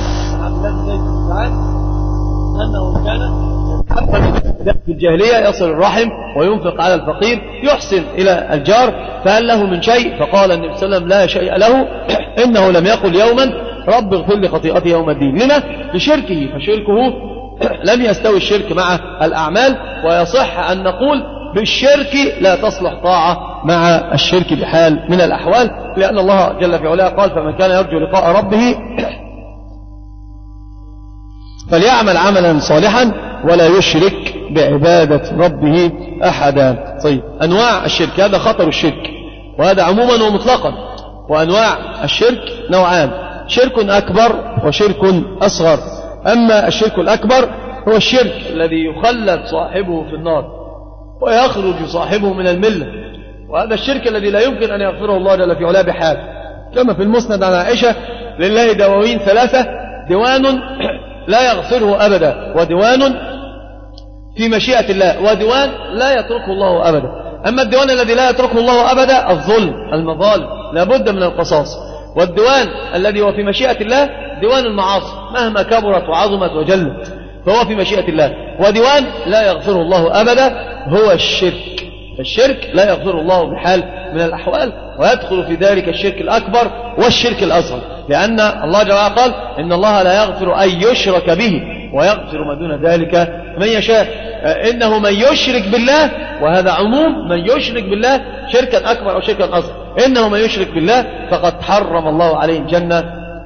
أنه كان في الجاهلية يصل الرحم وينفق على الفقير يحسن إلى الجار، فهل له من شيء؟ فقال النبي صلى الله عليه وسلم: لا شيء له، إنه لم يقل يوما رب اغفر لي خطيئتي يوم الدين. لما؟ لشركه، فشركه لم يستوي الشرك مع الأعمال. ويصح أن نقول بالشرك لا تصلح طاعة مع الشرك بحال من الأحوال، لأن الله جل في علاه قال: فمن كان يرجو لقاء ربه فليعمل عملا صالحا ولا يشرك بعبادة ربه أحدا. طيب، أنواع الشرك، هذا خطر الشرك وهذا عموما ومطلقا. وأنواع الشرك نوعان: شرك أكبر وشرك أصغر. أما الشرك الأكبر هو الشرك الذي يخلد صاحبه في النار ويخرج صاحبه من الملة، وهذا الشرك الذي لا يمكن أن يغفره الله جل في علاه بحال. كما في المسند عن عائشة: لله دواوين ثلاثة، ديوان لا يغفره أبدا، وديوان في مشيئة الله، وديوان لا يتركه الله أبدا. أما الديوان الذي لا يتركه الله أبدا الظلم، المظالم، لابد من القصاص. والديوان الذي هو في مشيئة الله ديوان المعاصي مهما كبرت وعظمت وجلت، فهو في مشيئة الله. وديوان لا يغفره الله أبدا هو الشرك. الشرك لا يغفر الله بحال من الأحوال، ويدخل في ذلك الشرك الأكبر والشرك الأصغر، لأن الله جل وعلا قال: إن الله لا يغفر أن يشرك به ويغفر ما دون ذلك من يشاء. إنه من يشرك بالله، وهذا عموم، من يشرك بالله شركا أكبر أو شركا أصغر، إنه من يشرك بالله فقد حرم الله عليه الجنة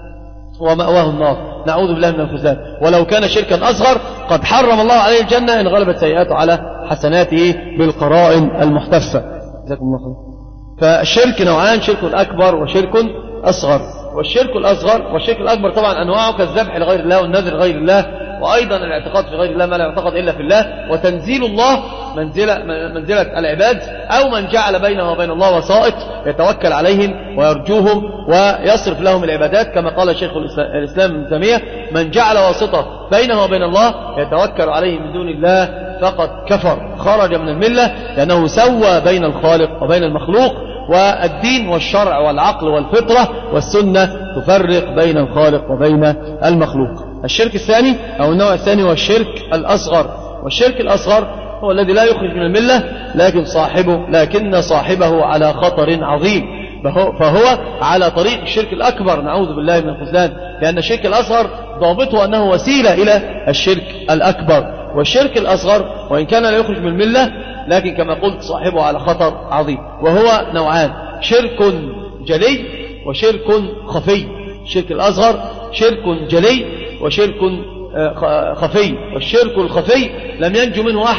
ومأواه النار، نعوذ بالله من الخذلان. ولو كان شركا أصغر قد حرم الله عليه الجنة إن غلبت سيئاته على حسناته بالقرائن المحتفة. جزاكم الله خير. فالشرك نوعان: شرك أكبر وشرك أصغر. والشرك الأصغر والشرك الأكبر طبعا أنواعه كالذبح لغير الله والنذر لغير الله، وأيضا الاعتقاد في غير الله ما لا يعتقد إلا في الله، وتنزيل الله منزلة, منزلة العباد، أو من جعل بينه وبين الله وسائط يتوكل عليهم ويرجوهم ويصرف لهم العبادات، كما قال شيخ الإسلام ابن تيمية: من جعل واسطة بينه وبين الله يتوكل عليه من دون الله فقد كفر، خرج من الملة، لأنه سوى بين الخالق وبين المخلوق. والدين والشرع والعقل والفطرة والسنة تفرق بين الخالق وبين المخلوق. الشرك الثاني أو النوع الثاني هو الشرك الأصغر. والشرك الأصغر هو الذي لا يخرج من الملة، لكن صاحبه لكن صاحبه على خطر عظيم، فهو على طريق الشرك الأكبر، نعوذ بالله من الخذلان، لأن الشرك الأصغر ضابطه أنه وسيلة إلى الشرك الأكبر. والشرك الأصغر وإن كان لا يخرج من الملة، لكن كما قلت صاحبه على خطر عظيم. وهو نوعان: شرك جلي وشرك خفي. الشرك الأصغر شرك جلي وشرك خفي. والشرك الخفي لم ينجو منه أحد،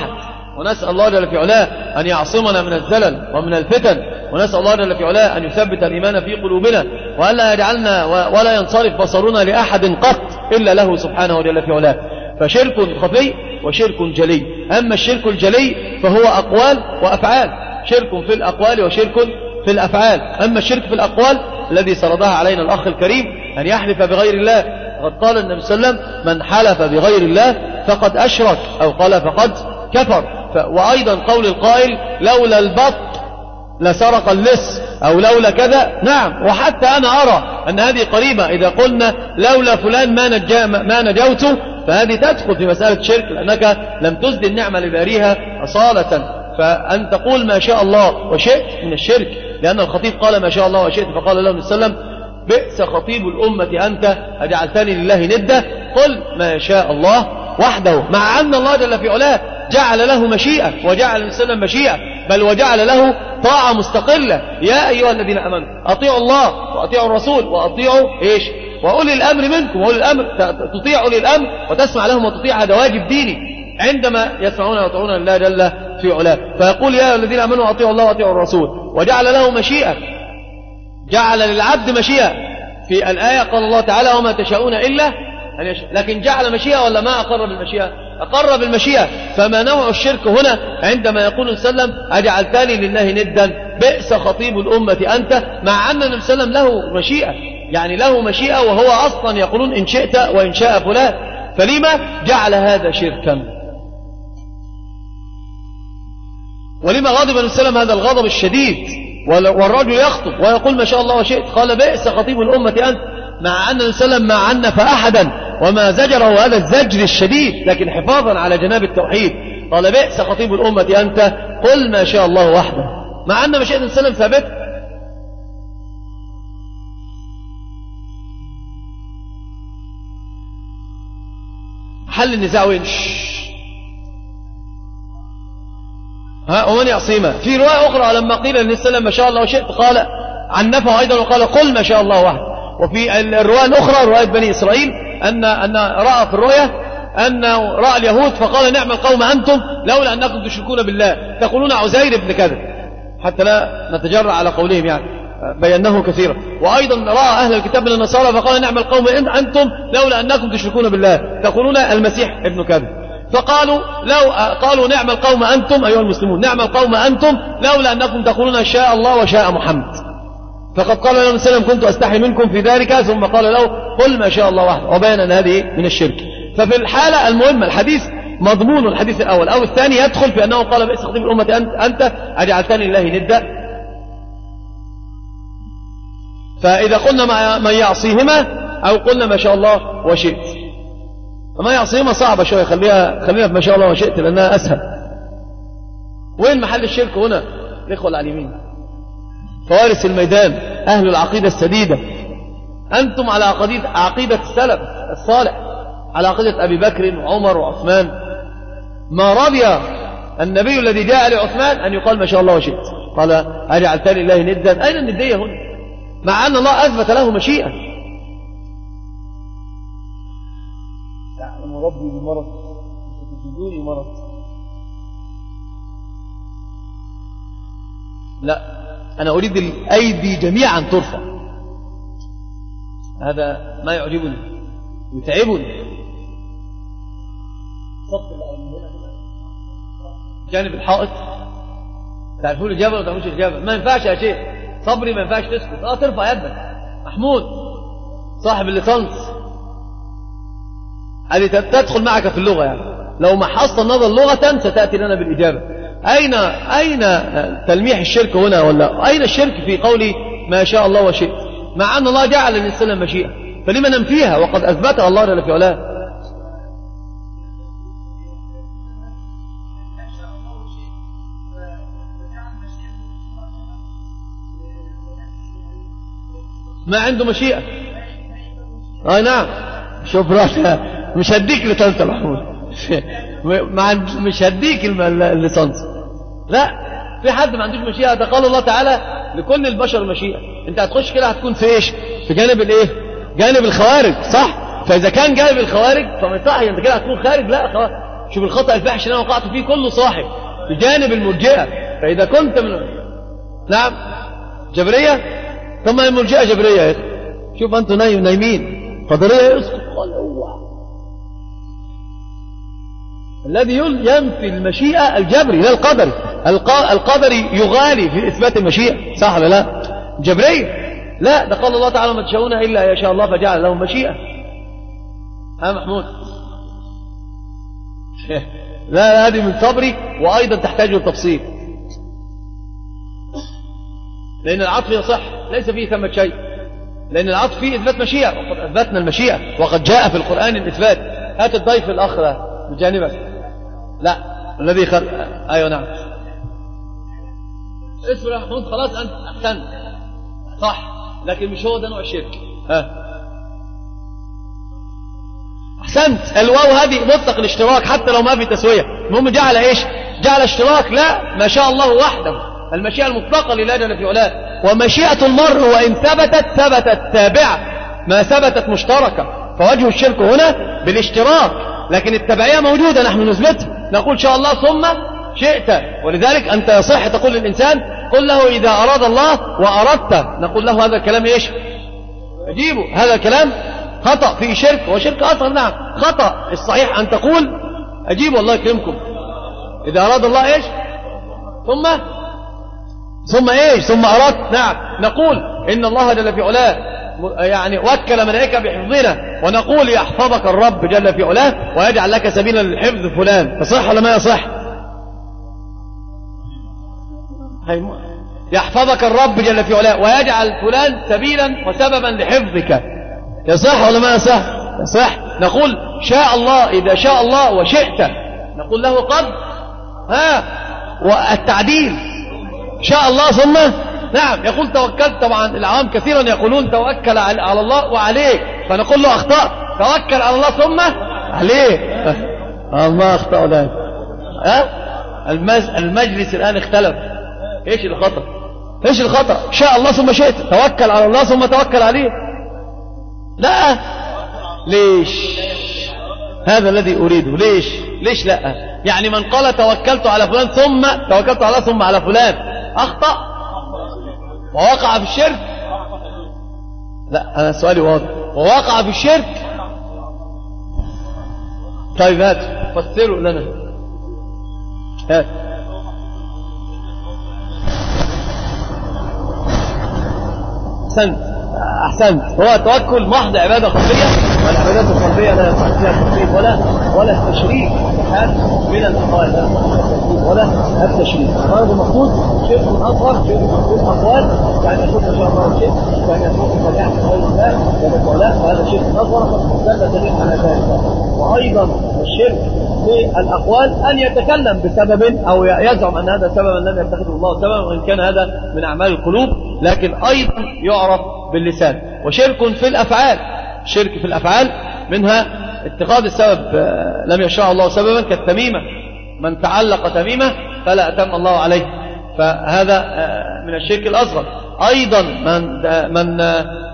ونسأل الله جل في علاه أن يعصمنا من الزلل ومن الفتن، ونسأل الله جل في علاه أن يثبت الإيمان في قلوبنا، وألا يجعلنا ولا ينصرف بصرنا لأحد قط إلا له سبحانه جل في علاه. فشرك خفي وشرك جلي. أما الشرك الجلي فهو أقوال وأفعال، شرك في الأقوال وشرك في الأفعال. أما الشرك في الأقوال الذي سردها علينا الأخ الكريم أن يحلف بغير الله، قد قال النبي صلى الله عليه وسلم من حلف بغير الله فقد أشرك، أو قال فقد كفر. وأيضا قول القائل لولا البط لسرق اللص، أو لولا كذا. نعم، وحتى أنا أرى أن هذه قريبة. إذا قلنا لولا فلان ما, نجا ما نجوت، فهذه تدخل في مسألة شرك، لأنك لم تسدي النعمة لباريها أصالة. فأن تقول ما شاء الله وشئت من الشرك، لأن الخطيب قال ما شاء الله وشئت، فقال له النبي صلى الله عليه وسلم بئس خطيب الأمة أنت أجعلتني لله ندة، قل ما شاء الله وحده. مع أن الله جل في علاه جعل له مشيئة، وجعل النبي صلى الله عليه وسلم مشيئة، بل وجعل له طاعة مستقلة. يا أيها الذين آمنوا أطيعوا الله وأطيعوا الرسول وأطيعوا إيش وأولي الأمر منكم. وأولي الأمر تطيع أولي الأمر وتسمع لهم وتطيع، هذا واجب ديني عندما يسمعون ويطيعون الله جل في علاه. فيقول يا أيها الذين آمنوا أطيعوا الله وأطيعوا الرسول، وجعل له مشيئة، جعل للعبد مشيئة. في الآية قال الله تعالى وما تشاءون إلا أن يشاء، لكن جعل مشيئة ولا ما أقر بالمشيئة؟ أقر بالمشيئة. فما نوع الشرك هنا عندما يقول صلى الله عليه وسلم أجعلتني لله ندا، بئس خطيب الأمة أنت، مع أن النبي صلى الله عليه وسلم له مشيئة، يعني له مشيئة، وهو أصلا يقولون إن شئت وإن شاء فلان. فلما جعل هذا شركا؟ ولما غضب النبي صلى الله عليه وسلم هذا الغضب الشديد والرجل يخطب ويقول ما شاء الله وشئت؟ قال بئس خطيب الأمة أنت، مع أن النبي صلى الله عليه وسلم ما عنف أحدا وما زجره هذا الزجر الشديد، لكن حفاظا على جناب التوحيد قال بئس خطيب الأمة أنت، قل ما شاء الله وحده، مع أن مشيئة النبي صلى الله عليه وسلم ثابتة. حل النزاع وين؟ ها ومن يعصيما. في رواية أخرى لما قيل للنبي صلى الله عليه وسلم ما شاء الله وشئت قال عنفه أيضا وقال قل ما شاء الله وحده. وفي الرواية الأخرى رواية بني إسرائيل أن أن رأى في الرؤيا أن رأى اليهود فقال نعم القوم أنتم لولا أنكم تشركون بالله تقولون عزير ابن كذا، حتى لا نتجرع على قولهم، يعني بيناه كثيرا. وأيضا رأى أهل الكتاب من النصارى فقال نعم القوم أنتم لولا أنكم تشركون بالله تقولون المسيح ابن كذا. فقالوا لو قالوا نعم القوم أنتم أيها المسلمون، نعم القوم أنتم لولا أنكم تقولون شاء الله وشاء محمد. فقد قال له وسلم كنت أستحي منكم في ذلك، ثم قال له قل ما شاء الله وحده، وبين أن هذه من الشرك. ففي الحالة المهمة الحديث مضمون الحديث الأول أو الثاني يدخل في أنه قال بئس خطيب الأمة أنت, أنت أجعلتني لله ندا. فإذا قلنا من يعصيهما أو قلنا ما شاء الله وشئت، فما يعصيهما صعبة شوية، خليها خلينا في ما شاء الله وشئت لأنها أسهل. وين محل الشرك هنا؟ الإخوة العالمين فوارس الميدان أهل العقيدة السديدة، أنتم على عقيدة عقيدة السلف الصالح، على عقيدة أبي بكر وعمر وعثمان. ما رضي النبي الذي جاء لعثمان أن يقال ما شاء الله وشئت، قال أجعلتني لله ندا. أين الندية هنا؟ مع أن الله أثبت له مشيئة. يعلم ربي بمرض فتجدوني مرض. لا، أنا أريد الأيدي جميعا ترفع، هذا ما يعجبني يتعبني. جانب الحائط تعرفون الجبل ولا تعرفوش الجبل؟ ما ينفعش يا شيخ صبري، ما ينفعش تسكت. اه ترفع يدك. محمود صاحب الليسانس هذه تدخل معك في اللغة، يعني لو محصت النظر لغة ستأتي لنا بالإجابة. أين أين تلميح الشرك هنا؟ ولا أين الشرك في قولي ما شاء الله وشئت؟ مع أن الله جعل للإنسان مشيئة، فلما ننفيها وقد أثبتها الله جل في علاه؟ ما عنده مشيئة. آه نعم، شوف رأسها مش هديك لسانس محمود مش هديك اللسانس. لا، في حد ما عندوش مشيئة. ده قال الله تعالى لكل البشر مشيئة. انت هتخش كده هتكون في ايش؟ في جانب الايه؟ جانب الخوارج، صح؟ فاذا كان جانب الخوارج فما يصحش انت كده هتكون خارج. لا خلاص، شوف الخطأ الفاحش اللي انا وقعت فيه كله صاحب بجانب المرجئة. فإذا كنت من نعم جبرية، ثم المرجئة جبرية يا أخي. شوف أنتم نايم نايمين قدرية يسقط قال هو الذي ينفي المشيئة الجبري لا القدري. القدري يغالي في إثبات المشيئة صح ولا لا؟ جبرية لا، ده قال الله تعالى ما تشاءون إلا يشاء الله فجعل لهم مشيئة. ها محمود لا هذه من صبري، وأيضا تحتاج للتفصيل، لأن العطف يصح ليس فيه ثمة شيء، لأن العطف فيه إثبات مشيئة، وقد أثبتنا المشيئة وقد جاء في القرآن الإثبات. هات الضيف الأخ ده بجانبك. لا الذي خل... أيوة نعم اسمه يا محمود خلاص أنت أحسنت صح، لكن مش هو ده نوع الشرك. ها أحسنت. الواو هذه مطلق الاشتراك حتى لو ما في تسوية. المهم جعل إيش؟ جعل اشتراك لا ما شاء الله وحده، المشيئة المطلقة لله جل في علاه. ومشيئة المرء وإن ثبتت ثبتت تابعة ما ثبتت مشتركة، فوجه الشرك هنا بالاشتراك، لكن التبعية موجودة نحن نثبتها، نقول شاء الله ثم شئت. ولذلك أنت يصح تقول للإنسان قل له إذا أراد الله وأردت، نقول له هذا الكلام إيش؟ أجيبه هذا الكلام خطأ فيه شرك وشرك أصغر. نعم خطأ. الصحيح أن تقول أجيبه الله يكرمكم إذا أراد الله إيش ثم ثم إيش ثم أردت. نعم نقول إن الله جل في علاه يعني وكل ملائكة بحفظنا، ونقول يحفظك الرب جل في علاه ويجعل لك سبيلا للحفظ فلان. فصح ولا ما يصح؟ يحفظك الرب جل في علاه ويجعل فلان سبيلا وسببا لحفظك، يصح ولا ما يصح؟ يصح. نقول شاء الله إذا شاء الله وشئت، نقول له قد ها والتعديل شاء الله ثم نعم. يقول توكلت، طبعا العوام كثيرا يقولون توكل على الله وعليك، فنقول له أخطأ، توكل على الله ثم عليه. الله أخطأ ذلك. ها المجلس الآن اختلف. ايش الخطأ؟ ايش الخطأ؟ شاء الله ثم شئت، توكل على الله ثم توكل عليه. لا ليش؟ هذا الذي أريده. ليش؟ ليش لا؟ يعني من قال توكلت على فلان ثم توكلت على الله ثم على فلان أخطأ ووقع في الشرك. لا أنا سؤالي واضح، ووقع في الشرك. طيب هات فسروا لنا. هات أحسنت أحسنت. هو التوكل محض عبادة قلبية، والعبادات القلبية لا يصح فيها التشريك ولا ولا التشريك حال من الأقوال، لا ولا التشريك. هذا المقصود شرك أصغر، شرك في الأقوال، يعني يقول إن شاء الله شيء، يعني يقول إن يعني غير الله ولا ولا هذا شرك أصغر قد دل دليل على ذلك. وأيضا الشرك في الأقوال أن يتكلم بسبب أو يزعم أن هذا سببا لم يتخذه الله سببا، وإن كان هذا من أعمال القلوب، لكن أيضا يعرف باللسان. وشرك في الأفعال، شرك في الأفعال منها اتخاذ السبب لم يشرع الله سببا كالتميمة، من تعلق تميمة فلا أتم الله عليه، فهذا من الشرك الأصغر. أيضا من من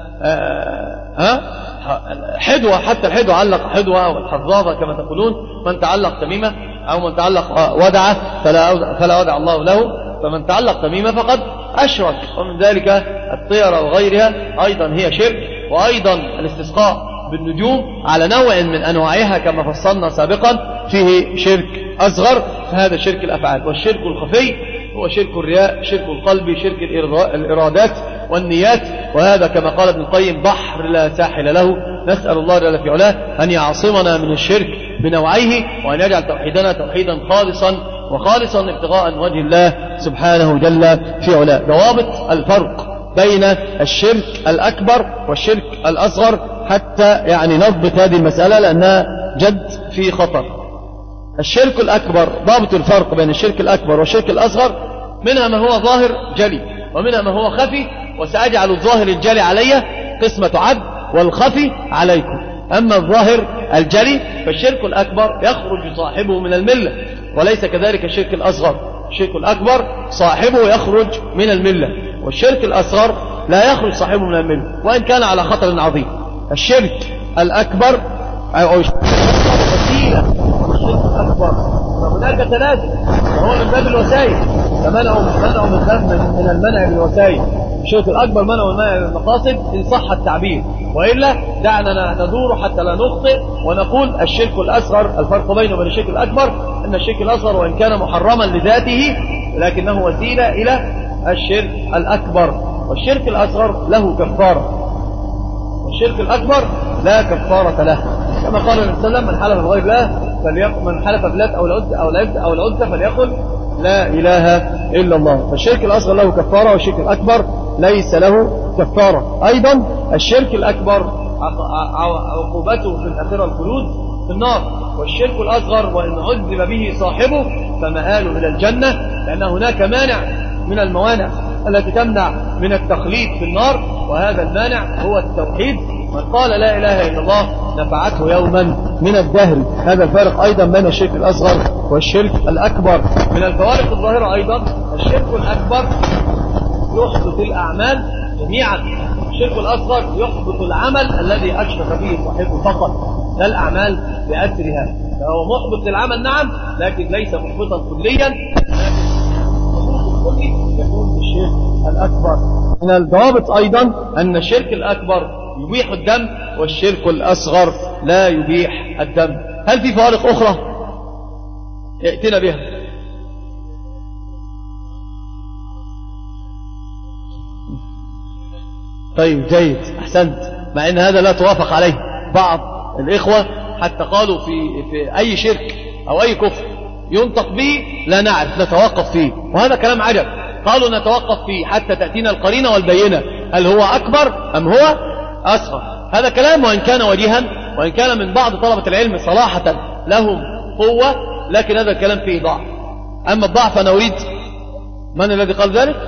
ها حدوة، حتى الحدوة علق حدوة أو الحظاظة كما تقولون، من تعلق تميمة أو من تعلق ودعة فلا فلا ودع الله له، فمن تعلق تميمة فقد أشرك. ومن ذلك الطيرة وغيرها أيضا هي شرك. وأيضا الاستسقاء بالنجوم على نوع من أنواعها كما فصلنا سابقا فيه شرك أصغر، فهذا شرك الأفعال. والشرك الخفي هو شرك الرياء، شرك القلب، شرك الإرادات والنيات، وهذا كما قال ابن القيم بحر لا ساحل له. نسأل الله جل في علاه أن يعصمنا من الشرك بنوعيه، وأن يجعل توحيدنا توحيدا خالصا وخالصا ابتغاء وجه الله سبحانه جل في علاه. ضوابط الفرق بين الشرك الأكبر والشرك الأصغر حتى يعني نضبط هذه المسألة لأنها جد في خطر. الشرك الأكبر، ضابط الفرق بين الشرك الأكبر والشرك الأصغر، منها ما هو ظاهر جلي ومنها ما هو خفي، وسأجعل الظاهر الجلي علي قسمة عد والخفي عليكم. أما الظاهر الجلي فالشرك الأكبر يخرج صاحبه من الملة، وليس كذلك الشرك الأصغر. الشرك الأكبر صاحبه يخرج من الملة، والشرك الأصغر لا يخرج صاحبه من الملة وإن كان على خطر عظيم. الشرك الأكبر أو الشرك الأكبر وسيلة، الشرك الأكبر الأكبر فهناك تنازل وهو من باب الوسائل، فمنعوا منعوا من من المنع بالوسائل. الشرك الأكبر منعوا المنع بالمقاصد إن صح التعبير، وإلا دعنا ندور حتى لا نخطئ ونقول الشرك الأصغر. الفرق بينه وبين الشرك الأكبر أن الشرك الأصغر وإن كان محرما لذاته لكنه وسيلة إلى الشرك الأكبر، والشرك الأصغر له كفارة، والشرك الأكبر لا كفارة له، كما قال النبي صلى الله عليه وسلم: من حلف بغير الله فليقل، من حلف بالله أو العزى أو العزى أو العزى فليقل لا إله إلا الله. فالشرك الأصغر له كفارة والشرك الأكبر ليس له كفارة. أيضا الشرك الأكبر عقوبته في الآخرة الخلود في النار، والشرك الأصغر وإن عذب به صاحبه فمآله إلى الجنة، لأن هناك مانع من الموانع التي تمنع من التخليد في النار، وهذا المانع هو التوحيد. من قال لا إله إلا الله نفعته يوما من الدهر. هذا الفارق أيضا بين الشرك الأصغر والشرك الأكبر. من الفوارق الظاهرة أيضا الشرك الأكبر يحبط الأعمال جميعا، الشرك الأصغر يحبط العمل الذي أشرك فيه صاحبه فقط، لا الأعمال بأسرها، فهو محبط للعمل نعم، لكن ليس محبطا كليا، يكون الشرك الأكبر. من الضوابط أيضا أن الشرك الأكبر يبيح الدم والشرك الأصغر لا يبيح الدم. هل في فوارق أخرى ائتنا بها؟ طيب جيد، أحسنت. مع أن هذا لا توافق عليه بعض الإخوة، حتى قالوا في, في أي شرك أو أي كفر ينطق به لا نعرف نتوقف فيه، وهذا كلام عجب. قالوا نتوقف فيه حتى تأتينا القرينة والبينة هل هو أكبر أم هو أصغر. هذا كلام وإن كان وجيها، وإن كان من بعض طلبة العلم صلاحة لهم قوة، لكن هذا الكلام فيه ضعف. أما الضعف أنا أريد من الذي قال ذلك؟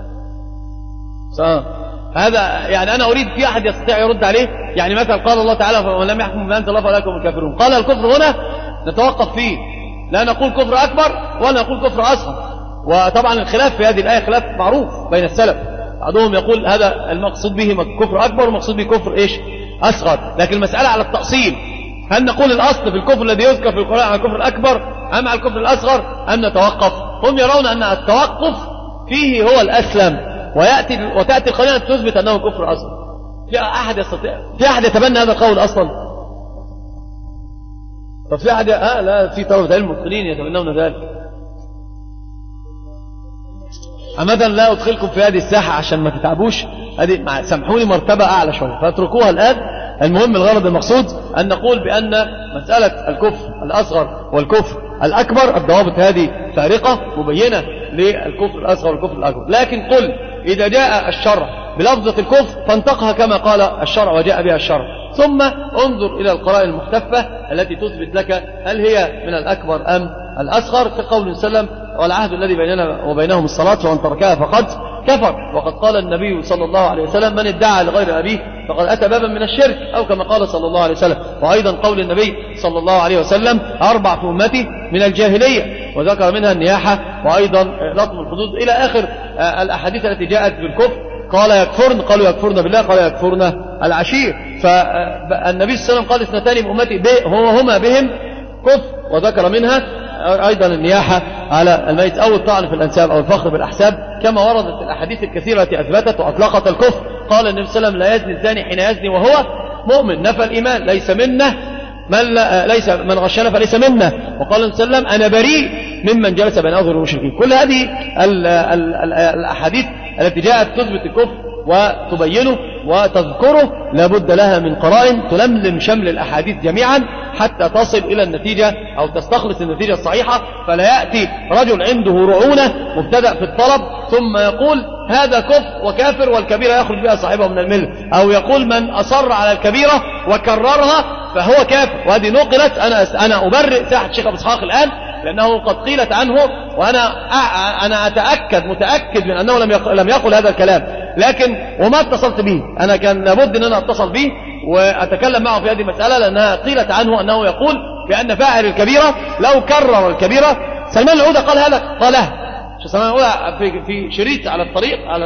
سأل. هذا يعني أنا أريد في أحد يستطيع يرد عليه. يعني مثلا قال الله تعالى: ومن لم يحكم بما أنزل الله فأولئك هم الكافرون. قال الكفر هنا نتوقف فيه، لا نقول كفر أكبر ولا نقول كفر أصغر. وطبعا الخلاف في هذه الآية خلاف معروف بين السلف، بعضهم يقول هذا المقصود به كفر أكبر والمقصود به كفر إيش؟ أصغر. لكن المسألة على التأصيل، هل نقول الأصل في الكفر الذي يذكر في القرآن على الكفر الأكبر أم على الكفر الأصغر أم نتوقف؟ هم يرون أن التوقف فيه هو الأسلم، ويأتي وتأتي القرينة تثبت أنه كفر أصغر. في أحد يستطيع في أحد يتبنى هذا القول أصلا؟ طب في أحد آه لا في طلبة علم متقنين يتبنون ذلك. عمدا لا أدخلكم في هذه الساحة عشان ما تتعبوش، هذه سامحوني مرتبة أعلى شوية فاتركوها الآن. المهم الغرض المقصود أن نقول بأن مسألة الكفر الأصغر والكفر الأكبر الضوابط هذه فارقة مبينة للكفر الأصغر والكفر الأكبر. لكن قل إذا جاء الشرع بلفظة الكفر فانطقها كما قال الشرع وجاء بها الشرع، ثم انظر إلى القرائن المحتفة التي تثبت لك هل هي من الأكبر أم الأصغر، كقول سلم: والعهد الذي بيننا وبينهم الصلاة فمن تركها فقد كفر. وقد قال النبي صلى الله عليه وسلم: من ادعى لغير أبيه فقد أتى بابا من الشرك، أو كما قال صلى الله عليه وسلم. وأيضا قول النبي صلى الله عليه وسلم: أربع في أمتي من الجاهلية، وذكر منها النياحة وأيضا لطم الحدود إلى آخر الأحاديث التي جاءت بالكفر. قال يكفرن، قالوا يكفرن بالله، قال يكفرن العشير. فالنبي صلى الله عليه وسلم قال: اثنتان من أمتي هما بهم كفر، وذكر منها أيضا النياحة على الميت أو الطعن في الأنساب أو الفخر بالأحساب، كما وردت الأحاديث الكثيرة التي أثبتت وأطلقت الكفر. قال النبي صلى الله عليه وسلم: لا يزني الزاني حين يزني وهو مؤمن، نفى الإيمان، ليس منا من, ليس من غشنا فليس منا. وقال النبي صلى الله عليه وسلم: أنا بريء ممن جلس بين أظهر المشركين. كل هذه ال ال ال الأحاديث التي جاءت تثبت الكفر وتبينه وتذكره لابد لها من قرائن تلملم شمل الأحاديث جميعا حتى تصل إلى النتيجة أو تستخلص النتيجة الصحيحة. فلا يأتي رجل عنده رعونة مبتدأ في الطلب ثم يقول هذا كفر وكافر والكبيرة يخرج بها صاحبه من الملة، أو يقول من أصر على الكبيرة وكررها فهو كافر. وهذه نقلت، أنا أنا أبرئ ساحة الشيخ أبو إسحاق الآن لأنه قد قيلت عنه، وأنا أنا أتأكد متأكد من أنه لم يقل, لم يقل هذا الكلام، لكن وما اتصلت به. أنا كان لابد أن أنا أتصل به وأتكلم معه في هذه المسألة، لأنها قيلت عنه أنه يقول بأن فاعل الكبيرة لو كرر الكبيرة. سلمان العودة قال هذا، قالها سلمان العودة في في شريط على الطريق على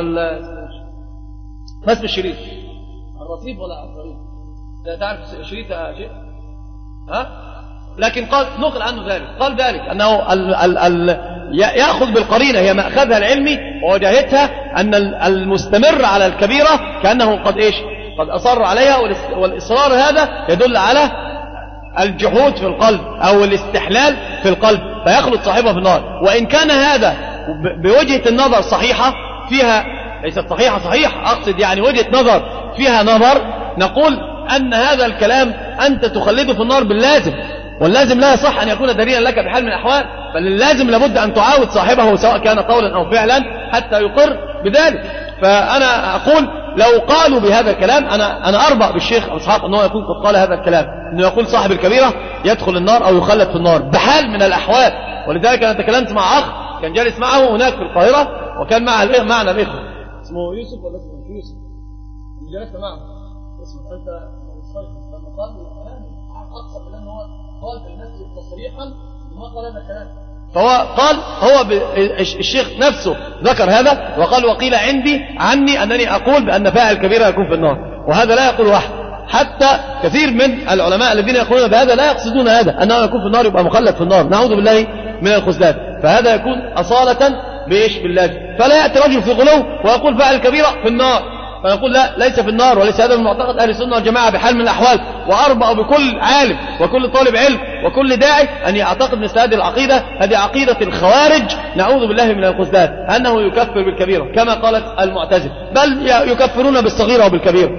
ما اسم الشريط؟ الرصيف ولا الطريق؟ لا تعرف شريط شيء؟ ها؟ لكن قال نقل عنه ذلك، قال ذلك أنه ال ال ال يأخذ بالقرينة هي مأخذها العلمي ووجاهتها أن المستمر على الكبيرة كأنه قد إيش قد أصر عليها، والإصرار هذا يدل على الجحود في القلب أو الاستحلال في القلب فيخلط صاحبه في النار. وإن كان هذا بوجهة النظر صحيحة فيها ليست صحيحة صحيح أقصد يعني وجهة نظر فيها نظر، نقول أن هذا الكلام أنت تخلده في النار باللازم، واللازم لا يصح أن يكون دليلا لك بحال من الأحوال، بل اللازم لابد أن تعاود صاحبه سواء كان قولا أو فعلا حتى يقر بذلك. فأنا أقول لو قالوا بهذا الكلام أنا أنا أربأ بالشيخ أبو إسحاق أنه يكون قد قال هذا الكلام، أنه يقول صاحب الكبيرة يدخل النار أو يخلد في النار بحال من الأحوال. ولذلك أنا تكلمت مع أخ كان جالس معه هناك في القاهرة وكان مع معنا الإخوة اسمه يوسف ولا اسمه يوسف جلست معه اسمه أنت لما قال الكلام أقصى كلام هو قال بالنسبة تصريحا وما قال هذا الكلام، فهو قال هو الشيخ نفسه ذكر هذا وقال وقيل عندي عني أنني أقول بأن فاعل كبيرة يكون في النار، وهذا لا يقول واحد، حتى كثير من العلماء الذين يقولون بهذا لا يقصدون هذا أنه يكون في النار يبقى مخلد في النار، نعوذ بالله من الخذلان. فهذا يكون أصالة بإيش بالله. فلا يأتي رجل في غلو ويقول فاعل كبيرة في النار، فنقول لا ليس في النار، وليس هذا من معتقد أهل السنة والجماعة بحال من الأحوال. وأربأ بكل عالم وكل طالب علم وكل داعي أن يعتقد مثل هذه العقيدة، هذه عقيدة الخوارج نعوذ بالله من الخذلان، أنه يكفر بالكبيرة كما قالت المعتزلة، بل يكفرون بالصغيرة وبالكبيرة.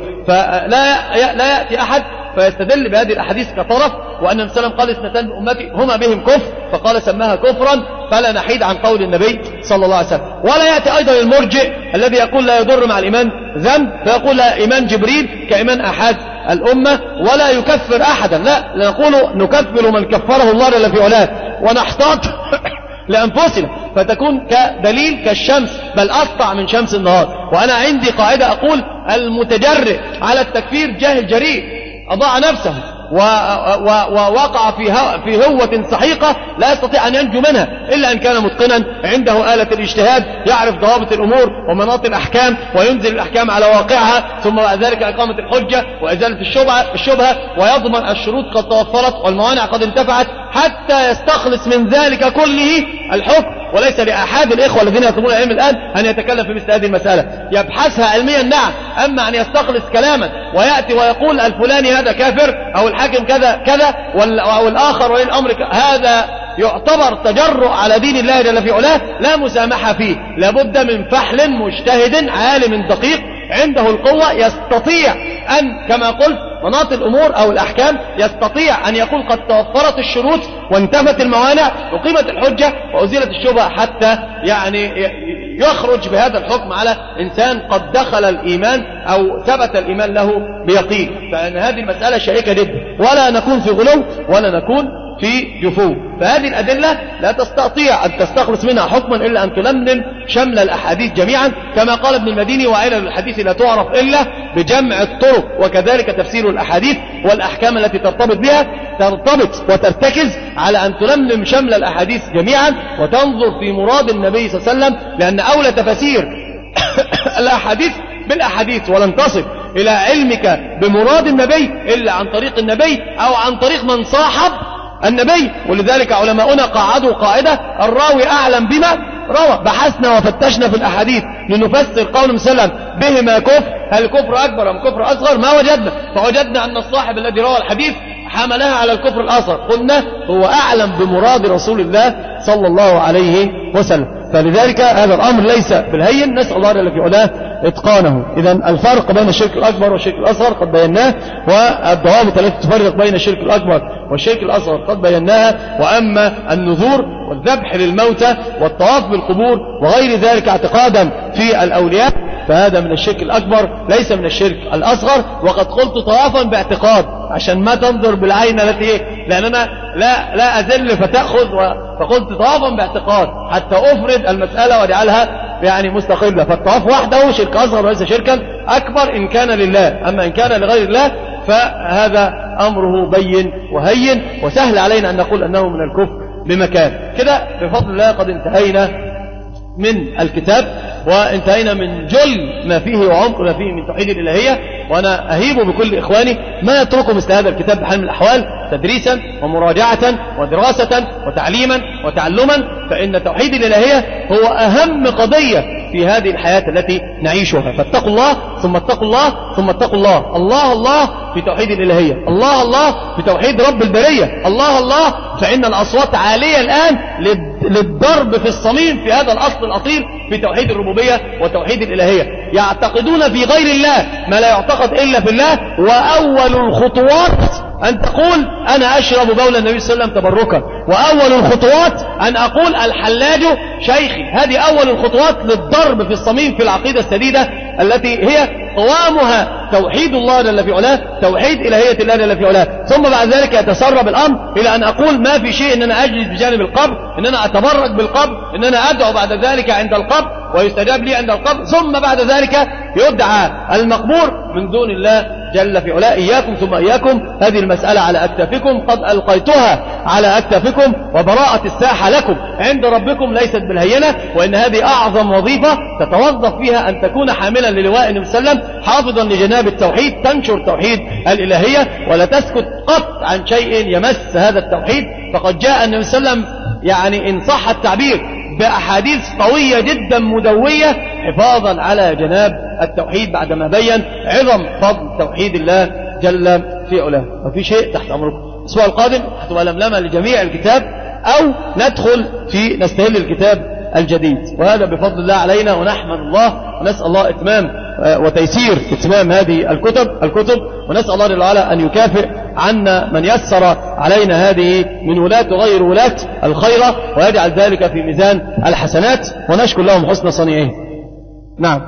فلا لا يأتي أحد فيستدل بهذه الأحاديث كطرف، وأن النبي صلى الله عليه وسلم قال اثنتان بأمتي هما بهم كفر، فقال سماها كفرا، فلا نحيد عن قول النبي صلى الله عليه وسلم. ولا يأتي أيضا المرجئ الذي يقول لا يضر مع الإيمان ذنب، فيقول لا إيمان جبريل كإيمان أحد الأمة ولا يكفر أحدا، لا نقول نكفر من كفره الله جل في علاه ونحتاط لأنفسنا، فتكون كدليل كالشمس بل أسطع من شمس النهار. وأنا عندي قاعدة أقول المتجرئ على التكفير جاهل جريء أضاع نفسه ووقع في في هوة سحيقة لا يستطيع أن ينجو منها إلا أن كان متقنا عنده آلة الاجتهاد، يعرف ضوابط الأمور ومناط الأحكام وينزل الأحكام على واقعها، ثم بعد ذلك إقامة الحجة وإزالة الشبهة, الشبهة ويضمن الشروط قد توفرت والموانع قد انتفعت حتى يستخلص من ذلك كله الحكم. وليس لأحد الإخوة الذين يطلبون العلم الآن أن يتكلم في مثل هذه المسألة، يبحثها علميا نعم، أما أن يستخلص كلاما ويأتي ويقول الفلاني هذا كافر أو الحاكم كذا كذا أو الآخر ولي الأمر هذا يعتبر تجرؤ على دين الله جل في علاه لا مسامحة فيه. لابد من فحل مجتهد عالم دقيق عنده القوة يستطيع أن كما قلت مناط الأمور أو الأحكام، يستطيع أن يقول قد توفرت الشروط وانتفت الموانع وقيمت الحجة وأزيلت الشبهة، حتى يعني يخرج بهذا الحكم على إنسان قد دخل الإيمان أو ثبت الإيمان له بيقين. فإن هذه المسألة شائكة جدا، ولا نكون في غلو ولا نكون في جفو. فهذه الأدلة لا تستطيع أن تستخلص منها حكما إلا أن تلملم شمل الأحاديث جميعا، كما قال ابن المديني وعلل الحديث لا تعرف إلا بجمع الطرق، وكذلك تفسير الأحاديث والأحكام التي ترتبط بها ترتبط وترتكز على أن تلملم شمل الأحاديث جميعا وتنظر في مراد النبي صلى الله عليه وسلم، لأن أولى تفسير الأحاديث بالأحاديث، ولن تصل إلى علمك بمراد النبي إلا عن طريق النبي أو عن طريق من صاحب النبي. ولذلك علماؤنا قاعدوا قاعدة الراوي أعلم بما روى. بحثنا وفتشنا في الأحاديث لنفسر قول مسلم بهما كفر، هل كفر أكبر أم كفر أصغر؟ ما وجدنا، فوجدنا أن الصاحب الذي روى الحديث حملها على الكفر الأصغر، قلنا هو أعلم بمراد رسول الله صلى الله عليه وسلم. فلذلك هذا الأمر ليس بالهين، نسأل الله جل في علاه إتقانه. إذن الفرق بين الشرك الأكبر والشرك الأصغر قد بيناه، والضوابط التي تفرق بين الشرك الأكبر والشرك الأصغر قد بيناها. وأما النذور والذبح للموتى والطواف بالقبور وغير ذلك اعتقادا في الأولياء فهذا من الشرك الأكبر ليس من الشرك الأصغر. وقد قلت طوافا باعتقاد عشان ما تنظر بالعين التي ايه، لأننا لا لا أذل فتأخذ، فقلت طوافا باعتقاد حتى أفرد المسألة واجعلها يعني مستقلة. فالطواف وحده شرك أصغر وليس شركا أكبر إن كان لله، أما إن كان لغير الله فهذا أمره بين وهين، وسهل علينا أن نقول أنه من الكفر بمكان. كده بفضل الله قد انتهينا من الكتاب. وانتهينا من جل ما فيه وعمق ما فيه من توحيد الإلهية. وأنا أهيب بكل إخواني ما يتركوا مثل هذا الكتاب بحال من الأحوال تدريسا ومراجعة ودراسة وتعليما وتعلما، فإن توحيد الإلهية هو أهم قضية في هذه الحياة التي نعيشها. فاتقوا الله ثم اتقوا الله ثم اتقوا الله. الله الله في توحيد الإلهية، الله الله في توحيد رب البرية، الله الله. فإن الأصوات عالية الآن للضرب في الصميم في هذا الأصل الأصيل في توحيد الربوبية وتوحيد الإلهية. يعتقدون في غير الله ما لا يعتقد إلا في الله. وأول الخطوات أن تقول أنا أشرب بول النبي صلى الله عليه وسلم تبركا، وأول الخطوات أن أقول الحلاج شيخي. هذه أول الخطوات للضرب في الصميم في العقيدة السديدة التي هي قوامها توحيد الله جل في علاه، توحيد إلهية الله جل في علاه. ثم بعد ذلك يتسرب الأمر إلى أن أقول ما في شيء إن أنا أجلس بجانب القبر، إن أنا أتبرك بالقبر، إن أنا أدعو بعد ذلك عند القبر ويستجاب لي عند القبر، ثم بعد ذلك يدعى المقبور من دون الله جل في علاه. إياكم ثم إياكم، هذه المسألة على أكتافكم، قد ألقيتها على أكتافكم، وبراءة الساحة لكم عند ربكم ليست بالهينة. وإن هذه أعظم وظيفة تتوظف فيها أن تكون حاملا للواء النبي صلى الله عليه وسلم، حافظا لجناب التوحيد، تنشر توحيد الإلهية ولا تسكت قط عن شيء يمس هذا التوحيد. فقد جاء النبي صلى الله عليه وسلم يعني إن صح التعبير بأحاديث قوية جدا مدوية حفاظا على جناب التوحيد بعدما بين عظم فضل توحيد الله جل في علاه. وفي شيء تحت أمركم الأسبوع القادم هتبقى لملمة لجميع الكتاب، أو ندخل في نستهل الكتاب الجديد، وهذا بفضل الله علينا. ونحمد الله ونسأل الله إتمام وتيسير إتمام هذه الكتب الكتب ونسأل الله جل وعلا أن يكافئ عنا من يسر علينا هذه من ولاة وغير ولاة الخير، ويجعل ذلك في ميزان الحسنات، ونشكر لهم حسن صنيعهم. نعم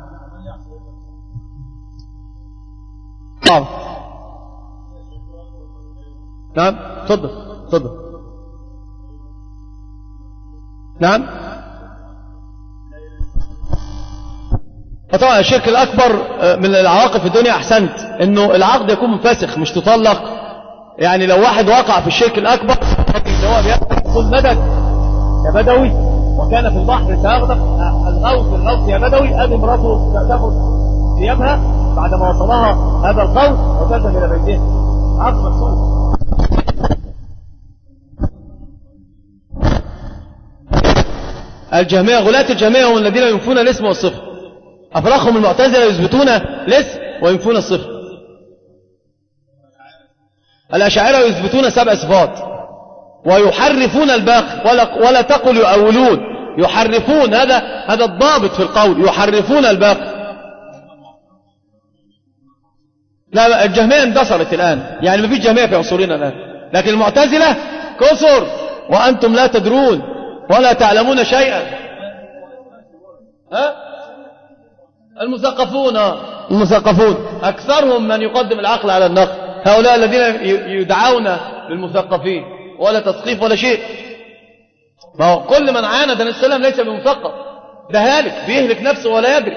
نعم نعم تفضل تفضل. نعم طبعا الشرك الأكبر من العواقب في الدنيا، أحسنت، إنه العقد يكون منفسخ مش تطلق. يعني لو واحد وقع في الشرك الأكبر الجواب يقول مدد يا بدوي، وكان في البحر سيغرق، الغوث الغوث يا بدوي. هذه امراته تأخذ ثيابها بعدما وصلها هذا الغوث وتذهب إلى بيتها. عقد مقصود. الجهمية غلاة الجهمية هم الذين ينفون الاسم والصفة. أفرخهم المعتزلة يثبتون الاسم وينفون الصفة. الأشاعرة يثبتون سبع صفات ويحرفون الباقي، ولا, ولا تقل يؤولون، يحرفون. هذا هذا الضابط في القول، يحرفون الباقي. لا الجهمية اندثرت الآن، يعني ما فيش جهمية في عصورنا الآن، لكن المعتزلة كثر وأنتم لا تدرون ولا تعلمون شيئا. ها؟ المثقفون المثقفون أكثرهم من يقدم العقل على النقل، هؤلاء الذين يدعون للمثقفين، ولا تثقيف ولا شيء. ما هو كل من عاند النبي صلى الله عليه وسلم ليس بمثقف، ده هالك بيهلك نفسه ولا يدري.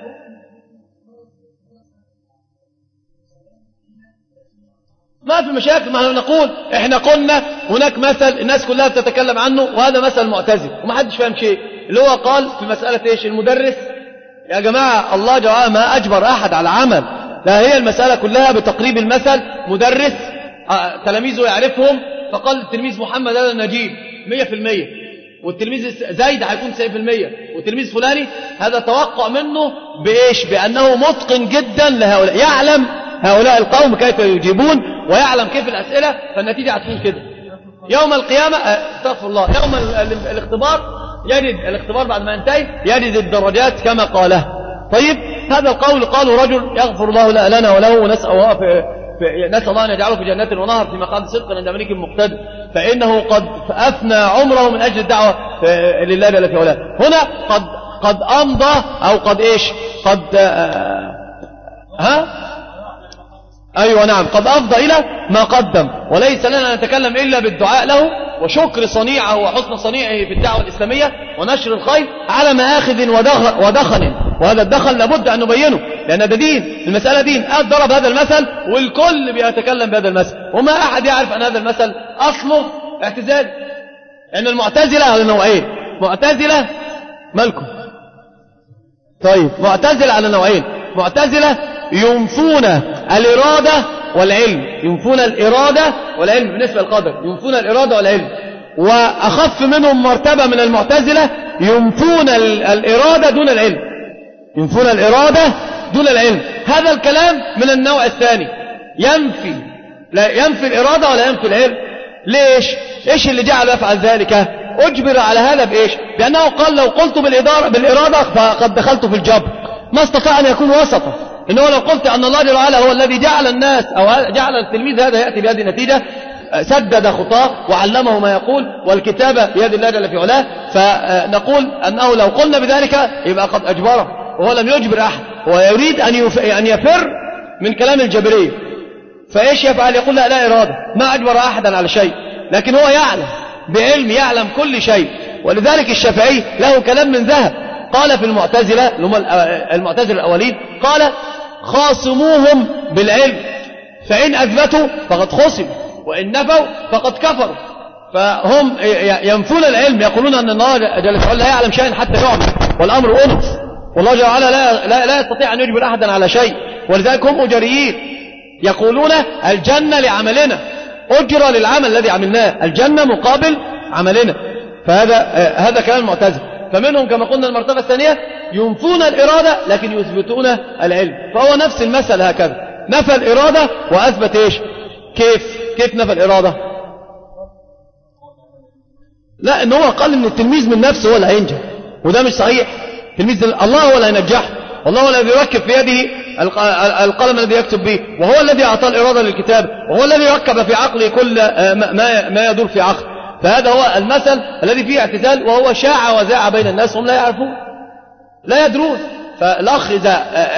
ما في مشاكل. ما نقول احنا قلنا هناك مثل الناس كلها بتتكلم عنه، وهذا مثل معتزل وما حدش فاهم شيء، اللي هو قال في مسألة ايش؟ المدرس. يا جماعة الله جل ما أجبر أحد على عمل، لا، هي المسألة كلها بتقريب المثل. مدرس آه تلاميذه يعرفهم، فقال التلميذ محمد هذا نجيب مية في المية، والتلميذ زيد هيكون تسعين في المية، والتلميذ فلاني هذا توقع منه بإيش؟ بأنه متقن جدا لهؤلاء، يعلم هؤلاء القوم كيف يجيبون ويعلم كيف الأسئلة، فالنتيجة هتكون كده. يوم القيامة استغفر الله، يوم الاختبار يجد الاختبار بعد ما انتهي يجد الدرجات كما قاله. طيب هذا القول قاله رجل يغفر الله لنا وله، ونسأل الله في نسأل الله أن يجعله في جنات ونهر في مقعد صدق عند ملك مقتدر، فإنه قد أفنى عمره من أجل الدعوة لله جل في علاه. هنا قد قد أمضى أو قد إيش قد آه ها أيوة نعم قد أفضى إلى ما قدم، وليس لنا أن نتكلم إلا بالدعاء له وشكر صنيعه وحسن صنيعه في الدعوة الإسلامية ونشر الخير على مآخذ ودخن. وهذا الدخل لابد أن نبينه، لأن ده دين، المسألة دين. ضرب هذا المثل والكل بيتكلم بهذا المثل، وما أحد يعرف أن هذا المثل أصله اعتزال. لأن المعتزلة على نوعين، معتزلة مالكم طيب معتزلة على نوعين. معتزلة ينفون الإرادة والعلم، ينفون الإرادة والعلم بالنسبة للقدر، ينفون الإرادة والعلم. وأخف منهم مرتبة من المعتزلة ينفون الإرادة دون العلم، ينفون الإرادة دون العلم. هذا الكلام من النوع الثاني، ينفي لا ينفي الإرادة ولا ينفي العلم. ليش؟ إيش اللي جعل يفعل ذلك؟ أجبر على هذا بإيش؟ لأنه قال لو قلت بالإدارة بالإرادة فقد دخلت في الجبر، ما استطاع أن يكون وسطا. إنه لو قلت أن الله جل وعلا هو الذي جعل الناس أو جعل التلميذ هذا يأتي بهذه النتيجة، سدد خطاه وعلمه ما يقول، والكتابة بيد الله جل في علاه، فنقول أنه لو قلنا بذلك يبقى قد أجبره، وهو لم يجبر أحد، هو يريد أن يفر من كلام الجبرية. فإيش يفعل؟ يقول لا لا إرادة، ما أجبر أحدا على شيء، لكن هو يعلم بعلم، يعلم كل شيء. ولذلك الشافعي له كلام من ذهب، قال في المعتزلة المعتزلة الأولين، قال خاصموهم بالعلم، فإن أثبتوا فقد خصموا، وإن نفوا فقد كفروا. فهم ينفون العلم، يقولون أن الله جل وعلا لا يعلم شيئا حتى يعلم، والأمر أنف، والله جل وعلا لا, لا, لا يستطيع أن يجبر أحدا على شيء. ولذلك هم أجريين، يقولون الجنة لعملنا، أجر للعمل الذي عملناه، الجنة مقابل عملنا. فهذا هذا كلام المعتزلة. فمنهم كما قلنا المرتبة الثانية ينفون الإرادة لكن يثبتون العلم. فهو نفس المثل هكذا، نفى الإرادة وأثبت إيش؟ كيف كيف نفى الإرادة؟ لا، إن هو قال إن التلميذ من نفسه هو اللي هينجح، وده مش صحيح. تلميذ الله هو اللي هينجحه، والله هو الذي يركب في يده القلم الذي يكتب به، وهو الذي أعطى الإرادة للكتاب، وهو الذي ركب في عقله كل ما ما يدور في عقل. فهذا هو المثل الذي فيه اعتزال، وهو شاع وزاع بين الناس هم لا يعرفون لا يدرون. فالأخ إذا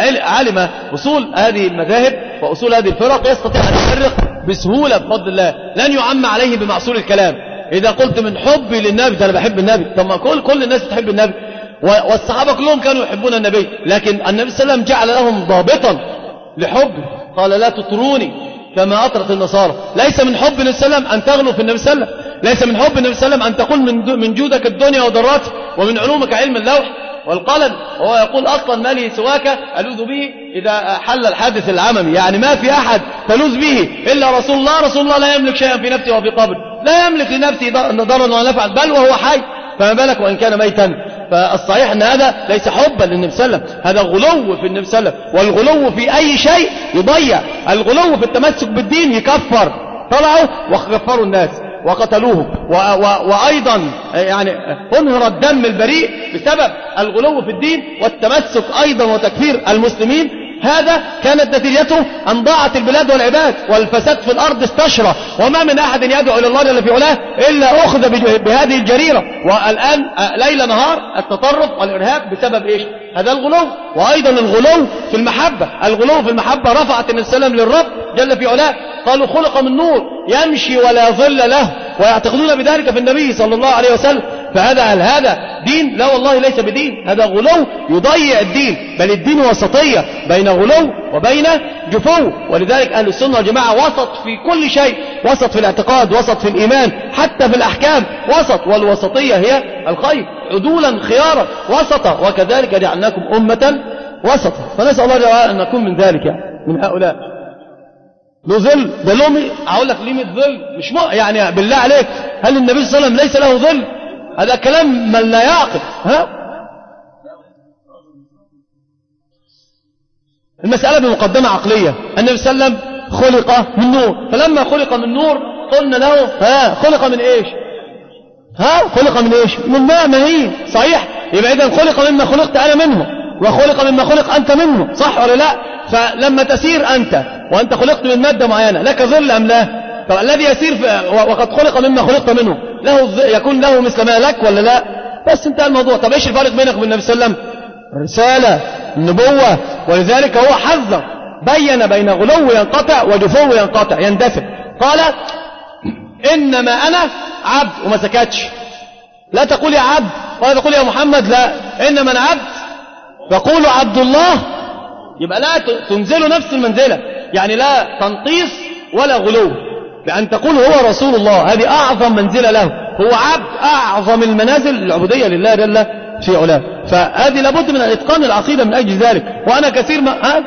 علم أصول هذه المذاهب وأصول هذه الفرق يستطيع أن يفرق بسهولة بفضل الله، لن يعم عليه بمعصور الكلام. إذا قلت من حبي للنبي، أنا بحب النبي، طب ما كل كل الناس تحب النبي، والصحابة كلهم كانوا يحبون النبي، لكن النبي صلى الله عليه وسلم جعل لهم ضابطا لحبه، قال لا تطروني كما أطرت النصارى. ليس من حب النبي صلى الله عليه وسلم أن تغلو في النبي صلى الله عليه وسلم، ليس من حب النبي صلى الله عليه وسلم أن تقول من من جودك الدنيا وضراته، ومن علومك علم اللوح والقلم. وهو يقول أصلا ما لي سواك ألوذ به إذا حل الحادث العممي، يعني ما في أحد تلوذ به إلا رسول الله. رسول الله لا يملك شيئا في نفسه وفي قبره، لا يملك لنفسه ضرا ولا نفعا، بل وهو حي، فما بالك وإن كان ميتا. فالصحيح أن هذا ليس حبا للنبي صلى الله عليه وسلم، هذا غلو في النبي صلى الله عليه وسلم. والغلو في أي شيء يضيع، الغلو في التمسك بالدين يكفر. طلعوا وكفروا الناس وقتلوهم، و و وأيضا يعني انهر الدم البريء بسبب الغلو في الدين والتمسك أيضا وتكفير المسلمين. هذا كانت نتيجته أن ضاعت البلاد والعباد، والفساد في الأرض استشرى، وما من أحد يدعو إلى الله جل في علاه إلا أخذ بهذه الجريرة. والآن ليل نهار التطرف والإرهاب بسبب إيش؟ هذا الغلو. وأيضا الغلو في المحبة، الغلو في المحبة رفعت النبي صلى الله عليه وسلم للرب جل في علاه، قالوا خلق من نور يمشي ولا ظل له، ويعتقدون بذلك في النبي صلى الله عليه وسلم. فهذا هل هذا دين؟ لا والله ليس بدين، هذا غلو يضيع الدين، بل الدين وسطية بين غلو وبين جفو. ولذلك أهل السنة والجماعة وسط في كل شيء، وسط في الاعتقاد، وسط في الإيمان، حتى في الأحكام وسط، والوسطية هي الخير، عدولا خيارا وسطا، وكذلك جعلناكم أمة وسطا. فنسأل الله جل أن نكون من ذلك، من هؤلاء. له ظل، ده لهم أقول لك ليه ظل مش م... يعني بالله عليك، هل النبي صلى الله عليه وسلم ليس له ظل؟ هذا كلام من لا يعقل. ها المسألة بمقدمة عقلية، النبي صلى الله عليه وسلم خلق من نور، فلما خلق من نور قلنا له ها خلق من ايش؟ ها خلق من ايش؟ من ماء مهين، صحيح؟ يبقى إذن خلق مما خلقت أنا منه، وخلق مما خلق أنت منه، صح ولا لا؟ فلما تسير أنت وأنت خلقت من مادة معينة، لك ظل أم لا؟ طب الذي يسير وقد خلق مما خلقت منه له يكون له مثل ما لك ولا لا؟ بس انتهى الموضوع. طب ايش الفرق بينك وبين النبي صلى الله عليه وسلم؟ رسالة، النبوة. ولذلك هو حذر، بين بين غلو ينقطع وجفو ينقطع يندفع. قال إنما أنا عبد، وما سكتش. لا تقول يا عبد ولا تقول يا محمد، لا، إنما أنا عبد، فقولوا عبد الله. يبقى لا تنزلوا نفس المنزلة، يعني لا تنقيص ولا غلو، بأن تقول هو رسول الله، هذه أعظم منزلة له، هو عبد، أعظم المنازل العبودية لله جل في علاه. فهذه لابد من الإتقان العقيدة من أجل ذلك. وأنا كثير ما ها؟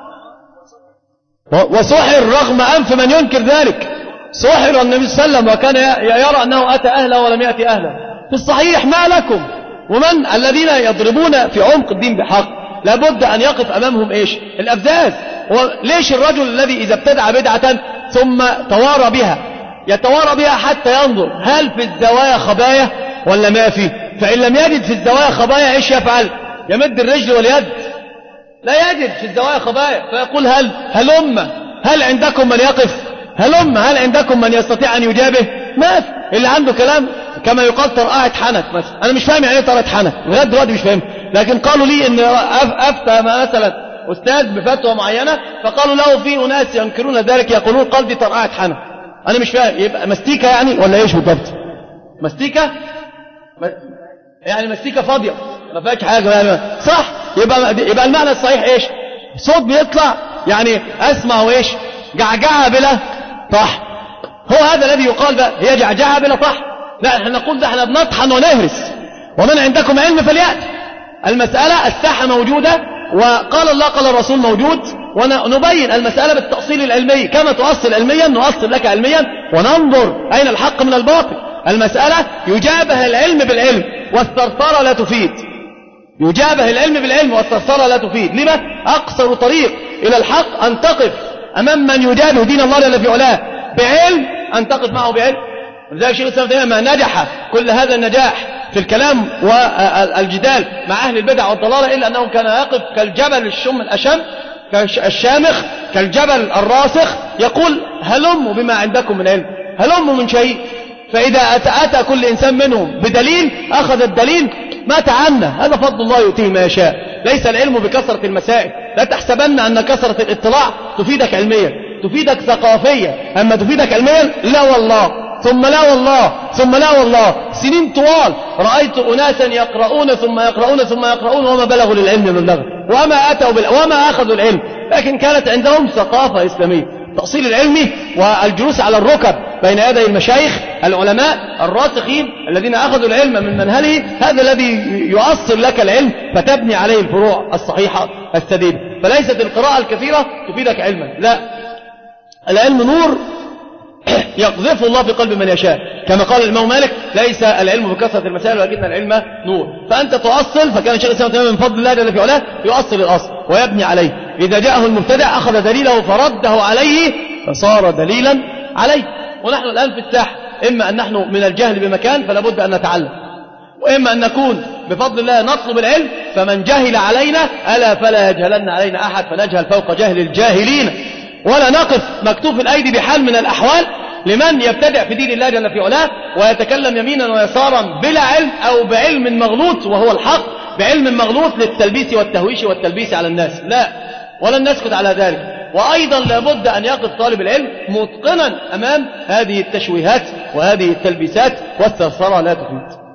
وسحر رغم أنف من ينكر ذلك. سحر النبي صلى الله عليه وسلم وكان يرى أنه أتى أهله ولم يأتي أهله. في الصحيح ما لكم ومن الذين يضربون في عمق الدين بحق لابد أن يقف أمامهم إيش؟ الأفذاذ. وليش الرجل الذي إذا ابتدع بدعة ثم توارى بها يتوارى بها حتى ينظر هل في الزوايا خبايا ولا ما في؟ فإن لم يجد في الزوايا خبايا إيش يفعل؟ يمد الرجل واليد. لا يجد في الزوايا خبايا فيقول هل هلم هل عندكم من يقف؟ هلم هل عندكم من يستطيع أن يجابه؟ ما في. اللي عنده كلام كما يقال طرقعة حنك مثلا. أنا مش فاهم يعني ايه طرقعة حنك لغاية دلوقتي مش فاهم. لكن قالوا لي إن أفتى مثلا أستاذ بفتوى معينة فقالوا له في أناس ينكرون ذلك يقولون قال دي طرقعة حنك. أنا مش فاهم يبقى مستيكة يعني ولا إيش بالضبط؟ مستيكة يعني مستيكة فاضية ما فيهاش حاجة يعني. صح. يبقى يبقى المعنى الصحيح إيش؟ صوت بيطلع يعني أسمع إيش؟ جعجعة بلا طح. هو هذا الذي يقال بقى هي جعجعة بلا طح. لا احنا نقول ده احنا بنطحن ونهرس. ومن عندكم علم فليأتي. المسألة الساحة موجودة وقال الله قال الرسول موجود ونبين المسألة بالتأصيل العلمي كما تؤصل علميا نؤصل لك علميا وننظر أين الحق من الباطل. المسألة يجابه العلم بالعلم والثرثرة لا تفيد. يجابه العلم بالعلم والثرثرة لا تفيد. لما؟ أقصر طريق إلى الحق أن تقف أمام من يجابه دين الله جل في علاه بعلم أن تقف معه بعلم. ولذلك الشيخ الإسلام ابن تيمية ما نجح كل هذا النجاح في الكلام والجدال مع أهل البدع والضلالة إلا أنه كان يقف كالجبل الشم الأشم الشامخ كالجبل الراسخ يقول هلموا بما عندكم من علم هلموا من شيء. فإذا أتى كل إنسان منهم بدليل أخذ الدليل ما تعنى. هذا فضل الله يؤتيه ما يشاء. ليس العلم بكثرة المسائل. لا تحسبن أن كثرة الاطلاع تفيدك علميا تفيدك ثقافيا. أما تفيدك علميا لا والله ثم لا والله ثم لا والله. سنين طوال رأيت أناسا يقرؤون ثم يقرؤون ثم يقرؤون وما بلغوا للعلم مبلغا وما أتوا بال... وما أخذوا العلم. لكن كانت عندهم ثقافة إسلامية التأصيل العلمي والجلوس على الركب بين يدي المشايخ العلماء الراسخين الذين أخذوا العلم من منهله. هذا الذي يؤصل لك العلم فتبني عليه الفروع الصحيحة السديدة. فليست القراءة الكثيرة تفيدك علما. لا العلم نور يقذف الله في قلب من يشاء. كما قال الإمام مالك ليس العلم بكثرة المسائل ولكن العلم نور. فأنت تؤصل. فكان الشيخ الإسلام تماما من فضل الله جل في علاه يؤصل الأصل ويبني عليه. إذا جاءه المبتدع أخذ دليله فرده عليه فصار دليلا عليه. ونحن الآن في الساحة إما أن نحن من الجهل بمكان فلا بد أن نتعلم وإما أن نكون بفضل الله نطلب العلم. فمن جهل علينا ألا فلا يجهلن علينا أحد فنجهل فوق جهل الجاهلين. ولا نقف مكتوف الأيدي بحال من الأحوال لمن يبتدع في دين الله جل في علاه ويتكلم يمينا ويسارا بلا علم أو بعلم مغلوط وهو الحق بعلم مغلوط للتلبيس والتهويش والتلبيس على الناس. لا ولن نسكت على ذلك. وأيضا لابد أن يقف طالب العلم متقنا أمام هذه التشويهات وهذه التلبيسات والثرثرة لا تفيد.